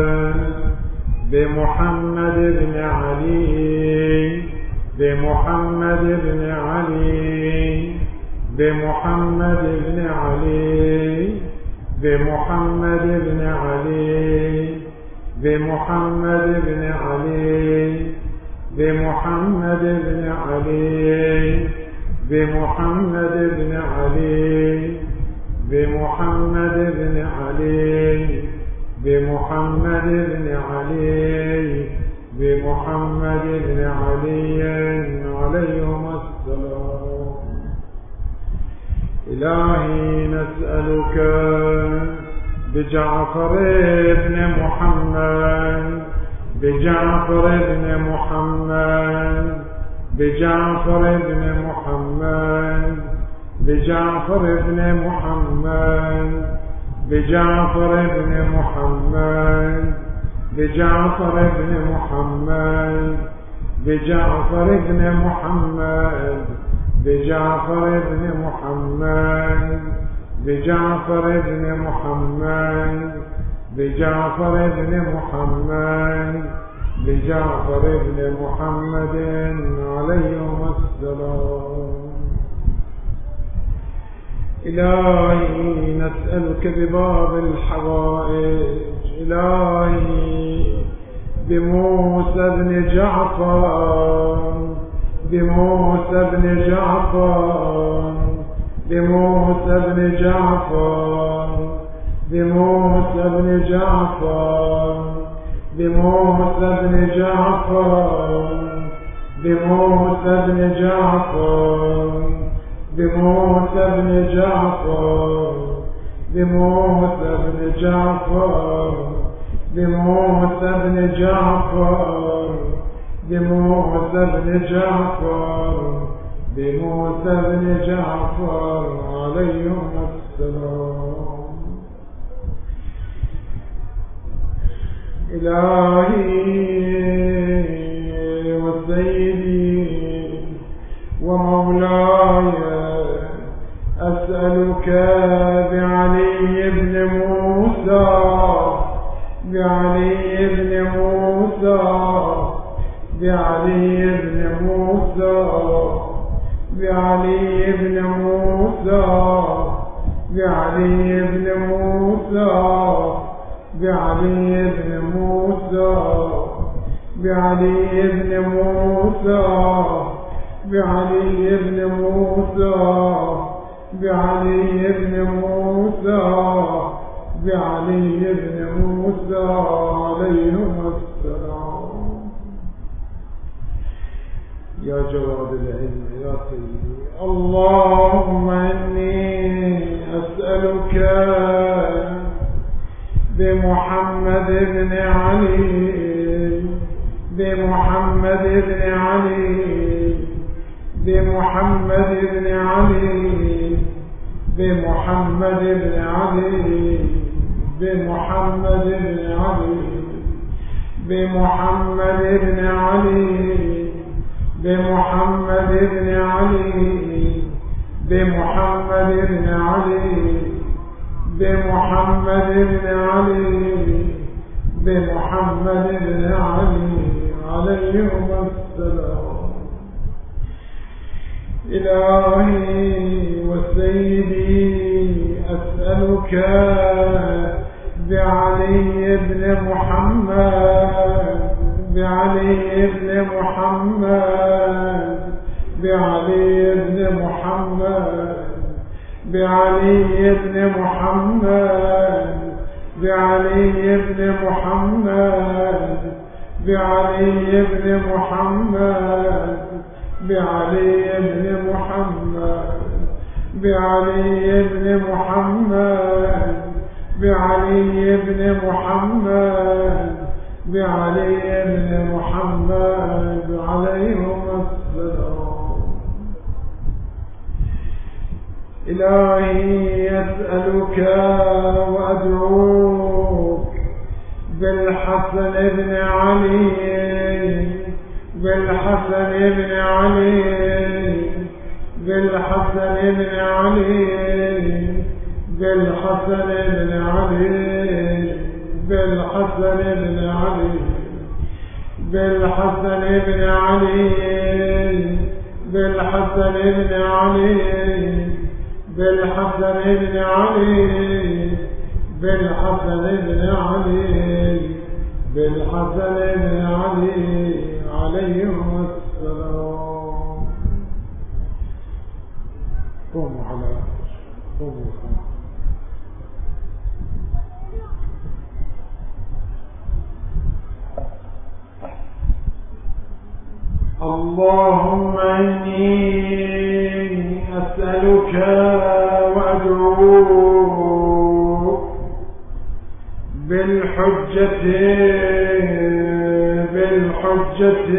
بمحمد بن علي بمحمد بن علي بمحمد بن علي بمحمد بن علي بمحمد بن علي بمحمد بن علي بمحمد بن علي بمحمد بن علي بمحمد بن علي بمحمد بن علي عليهم السلام. إلهي نسألك بجعفر بن محمد بجعفر بن محمد بجعفر بن محمد بجعفر بن محمد بجعفر بن محمد بجعفر بن محمد بجعفر بن محمد بجعفر بن محمد بجعفر بن محمد بجعفر بن محمد بجعفر بن محمد عليهم السلام. إلهي نسألك بباب الحوائج إلهي بموسى بن جعفر بموسى بن جعفر بموسى بن جعفر بموسى بن جعفر بموسى بن جعفر بموسى بن جعفر بموسى بن جعفر بموسى بن جعفر بموسى بن جعفر بموسى بن جعفر بموسى بن جعفر عليهم السلام. إلهي وسيدي ومولاي أسألك بعلي بن موسى بعلي بن موسى بعلي بن موسى بعلي بن موسى بعلي بن موسى بعلي بن موسى بعلي بن موسى بعلي بن موسى بعلي بن موسى بعلي بن موسى عليهم السلام. يا جواد العلم يا سيدي اللهم إني أسألك بمحمد بن علي بمحمد بن علي بمحمد بن علي بمحمد بن علي بمحمد بن علي بمحمد بن علي بمحمد بن علي بمحمد بن علي بمحمد بن علي بمحمد بن علي عليهم السلام. إلهي وسيدي أسألك بعلي بن محمد بعلي بن محمد بعلي بن محمد بعلي بن محمد بعلي بن محمد بعلي بن محمد بعلي بن محمد بعلي بن محمد بعلي بن محمد بعلي بن محمد عليهم السلام. إلهي يسألك وأدعوك بالحسن بن علي بالحسن بن علي بالحسن بن علي بالحسن بن علي بالحسن بن علي بالحسن بن علي بالحسن بن علي بالحسن بن علي بالحسن بن علي بالحسن بن علي عليهم السلام. قوموا على قوموا. اللهم إني أسألك وأدعوك بالحجة بالحجة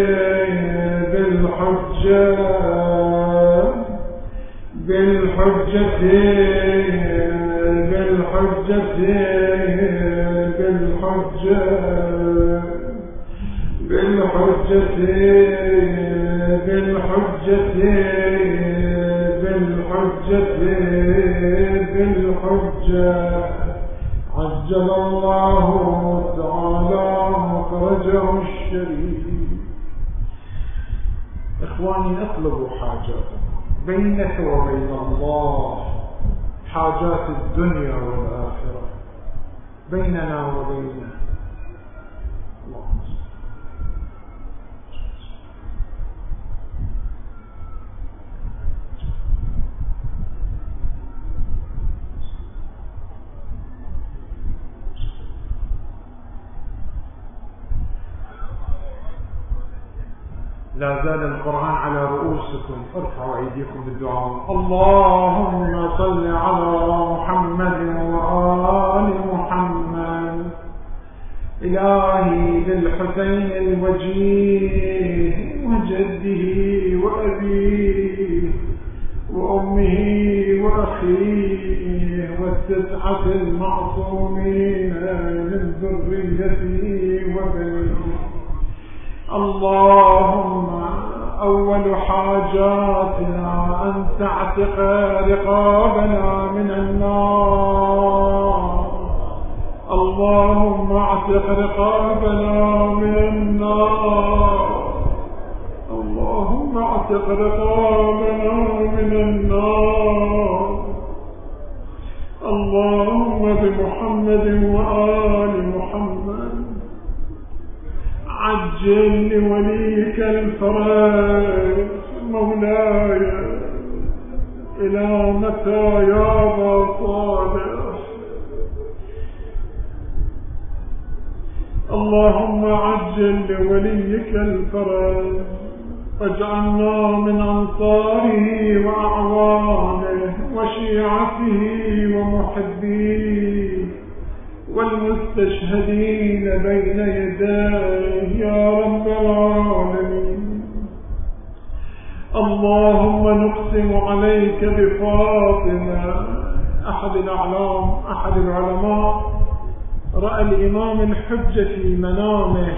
بالحجة بالحجة بالحجة بالحجة بالحجة بالحجة بالحجة بالحجة عجل الله تعالى مخرجه الشريف. إخواني اطلبوا حاجاتكم بينك وبين الله، حاجات الدنيا والآخرة بيننا وبينه. اللهم لا زال القرآن على رؤوسكم، ارفعوا أيديكم بالدعاء. اللهم صل على محمد وآل محمد. إلهي بالحسين الوجيه وجده وأبيه وأمه وأخيه والتسعة المعصومين من ذريته وبنيه. اللهم أول حاجاتنا أن تعتق رقابنا من النار. اللهم اعتق رقابنا من النار. اللهم اعتق رقابنا من النار. اللهم بمحمد وآل محمد عجل لوليك الفرج. مولاي إلى متى يا أبا صالح؟ اللهم عجل لوليك الفرج واجعلنا من أنصاره وأعوانه وشيعته ومحبيه والمستشهدين بين يديه يا رب العالمين. اللهم نقسم عليك بفاطمة. أحد الأعلام أحد العلماء رأى الإمام الحجة في منامه،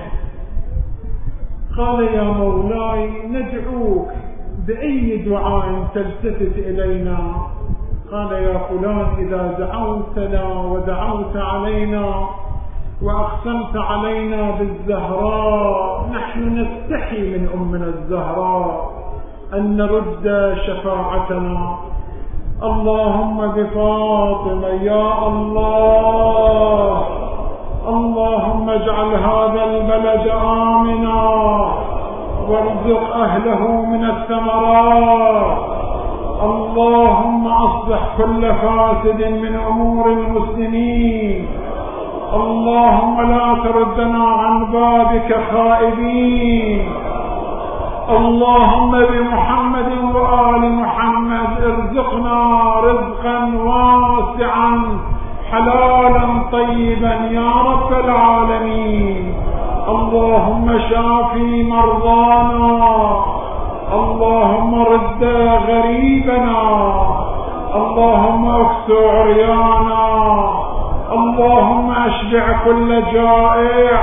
قال يا مولاي ندعوك بأي دعاء تلتفت إلينا؟ قال يا فلان إذا دعوتنا ودعوت علينا وأقسمت علينا بالزهراء نحن نستحي من أمنا الزهراء أن نرد شفاعتنا. اللهم بفاطمة يا الله، اللهم اجعل هذا البلد آمنا وارزق أهله من الثمرات. اللهم أصلح كل فاسد من أمور المسلمين. اللهم لا تردنا عن بابك خائبين. اللهم بمحمد وآل محمد ارزقنا رزقا واسعا حلالا طيبا يا رب العالمين. اللهم شافي مرضانا، اللهم رد غريبنا، اللهم اكسو عريانا، اللهم اشبع كل جائع،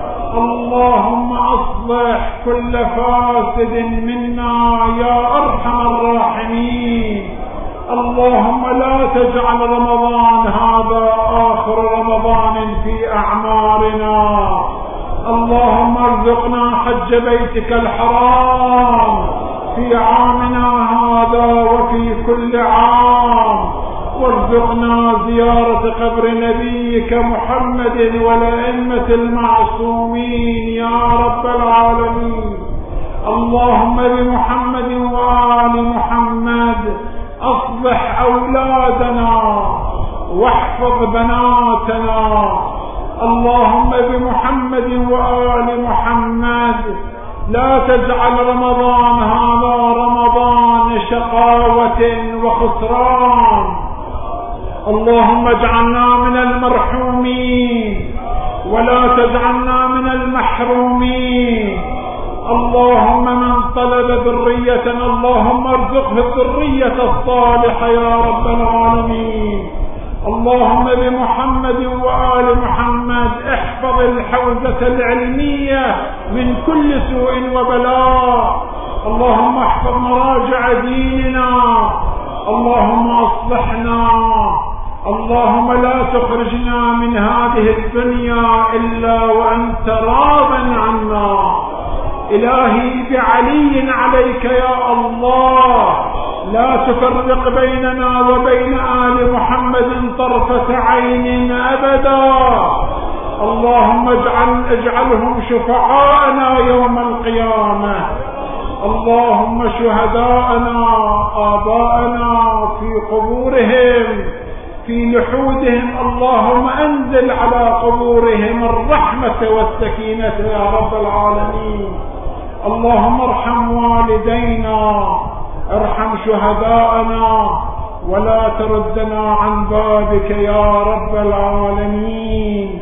اللهم اصلح كل فاسد منا يا ارحم الراحمين. اللهم لا تجعل رمضان هذا آخر رمضان في أعمارنا. اللهم ارزقنا حج بيتك الحرام في عامنا هذا وفي كل عام، وارزقنا زيارة قبر نبيك محمد والأئمة المعصومين يا رب العالمين. اللهم بمحمد وآل محمد أصلح أولادنا واحفظ بناتنا. اللهم بمحمد وآل محمد لا تجعل رمضان هذا رمضان شقاوة وخسران. اللهم اجعلنا من المرحومين ولا تجعلنا من المحرومين. اللهم من طلب ذرية اللهم ارزقه الذرية الصالحة يا رب العالمين. اللهم بمحمد وآل محمد احفظ الحوزة العلمية من كل سوء وبلاء. اللهم احفظ مراجع ديننا، اللهم اصلحنا. اللهم لا تخرجنا من هذه الدنيا إلا وأنت راض عنا. إلهي بعلي عليك يا الله لا تفرق بيننا وبين آل محمد طرفة عين أبدا. اللهم اجعل اجعلهم شفعاءنا يوم القيامة. اللهم شهداءنا آباءنا في قبورهم في لحودهم اللهم أنزل على قبورهم الرحمة والسكينة يا رب العالمين. اللهم ارحم والدينا، ارحم شهداءنا، ولا تردنا عن بابك يا رب العالمين.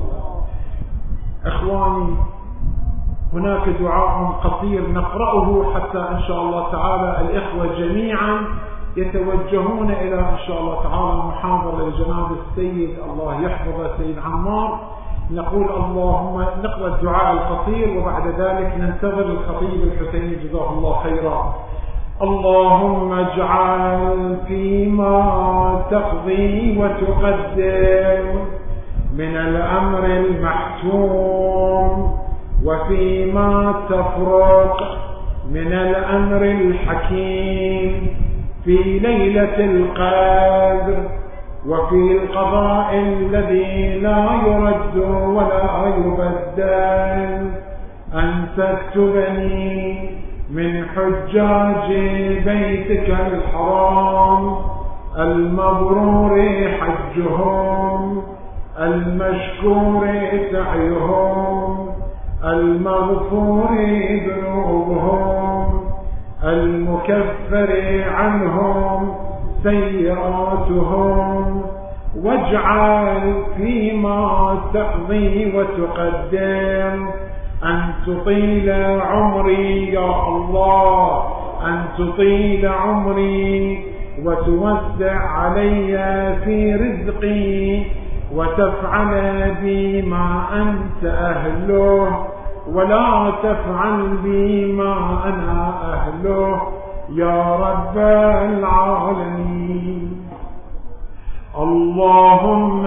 اخواني، هناك دعاء قصير نقرأه حتى ان شاء الله تعالى الاخوة جميعا يتوجهون الى ان شاء الله تعالى محاضرة لجناب السيد الله يحفظه سيد عمار. نقول اللهم نقرأ الدعاء القصير وبعد ذلك ننتظر الخطيب الحسيني جزاه الله خيرا. اللهم اجعل فيما تقضي وتقدر من الأمر المحتوم وفيما تفرق من الأمر الحكيم في ليلة القدر وفي القضاء الذي لا يرد ولا يبدل، أن تكتبني من حجاج بيتك الحرام المبرور حجهم المشكور سعيهم المغفور ذنوبهم المكفر عنهم سيئاتهم، واجعل فيما تقضي وتقدم أن تطيل عمري يا الله، أن تطيل عمري وتوسع علي في رزقي وتفعل بي ما أنت أهله ولا تفعل بي ما أنا أهله يا رب العالمين. اللهم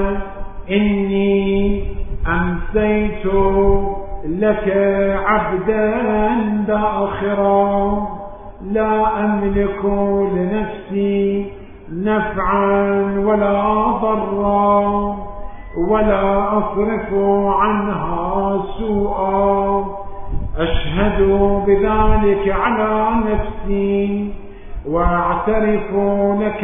إني أمسيت لك عبدا داخرا لا أملك لنفسي نفعا ولا ضرا ولا أصرف عنها سوءا، أشهد بذلك على نفسي وأعترف لك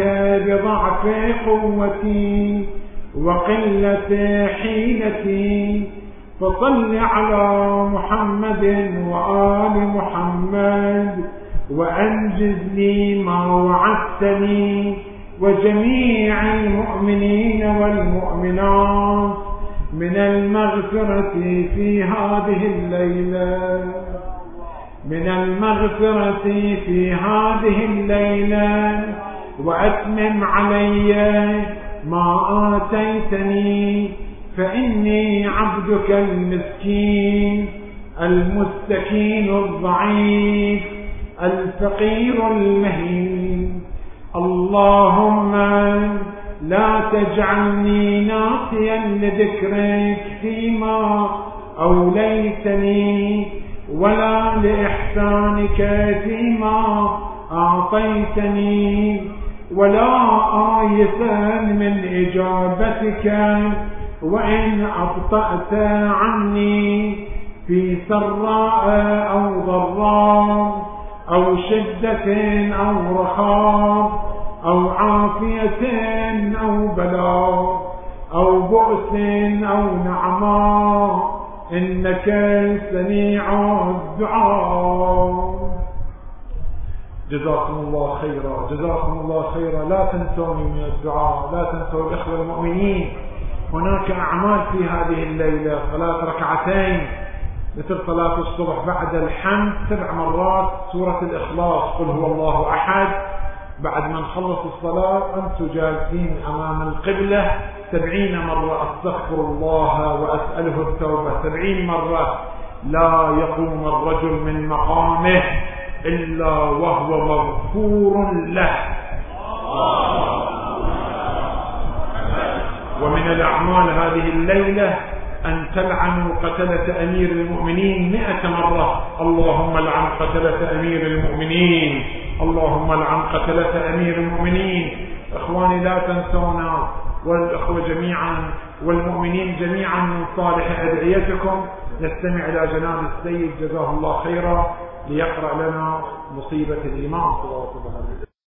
بضعف قوتي وقلة حيلتي فصل على محمد وآل محمد وأنجز لي ما وعدتني وجميع المؤمنين والمؤمنات من المغفرة في هذه الليلة من المغفرة في هذه الليلة وأتمم علي ما آتيتني فإني عبدك المسكين المستكين الضعيف الفقير المهين. اللهم لا تجعلني ناسيا لذكرك فيما أوليتني ولا لإحسانك فيما أعطيتني ولا آيسا من إجابتك وإن أبطأت عني في سراء أو ضراء أو شدة أو رخاء أو عافية أو بلاء أو بؤس أو نعماء إنك سميع الدعاء. جزاكم الله خيرا جزاكم الله خيرا. لا تنسوني من الدعاء، لا تنسوا الإخوة المؤمنين. هناك أعمال في هذه الليلة، صلاة ركعتين مثل صلاة الصبح بعد الحمد سبع مرات سورة الإخلاص قل هو الله أحد. بعد ما نخلص الصلاة أنتم جالسين أمام القبلة سبعين مرة أستغفر الله وأسأله التوبة سبعين مرة. لا يقوم الرجل من مقامه إلا وهو مغفور له. ومن الأعمال هذه الليلة أن تلعنوا قتلة أمير المؤمنين مئة مرة. اللهم لعن قتلة أمير المؤمنين، اللهم لعن قتلة أمير المؤمنين. إخواني لا تنسونا والأخوة جميعا والمؤمنين جميعا من صالح أدعيتكم. نستمع إلى جناب السيد جزاه الله خيرا ليقرأ لنا مصيبة الإمام صلى الله عليه وسلم.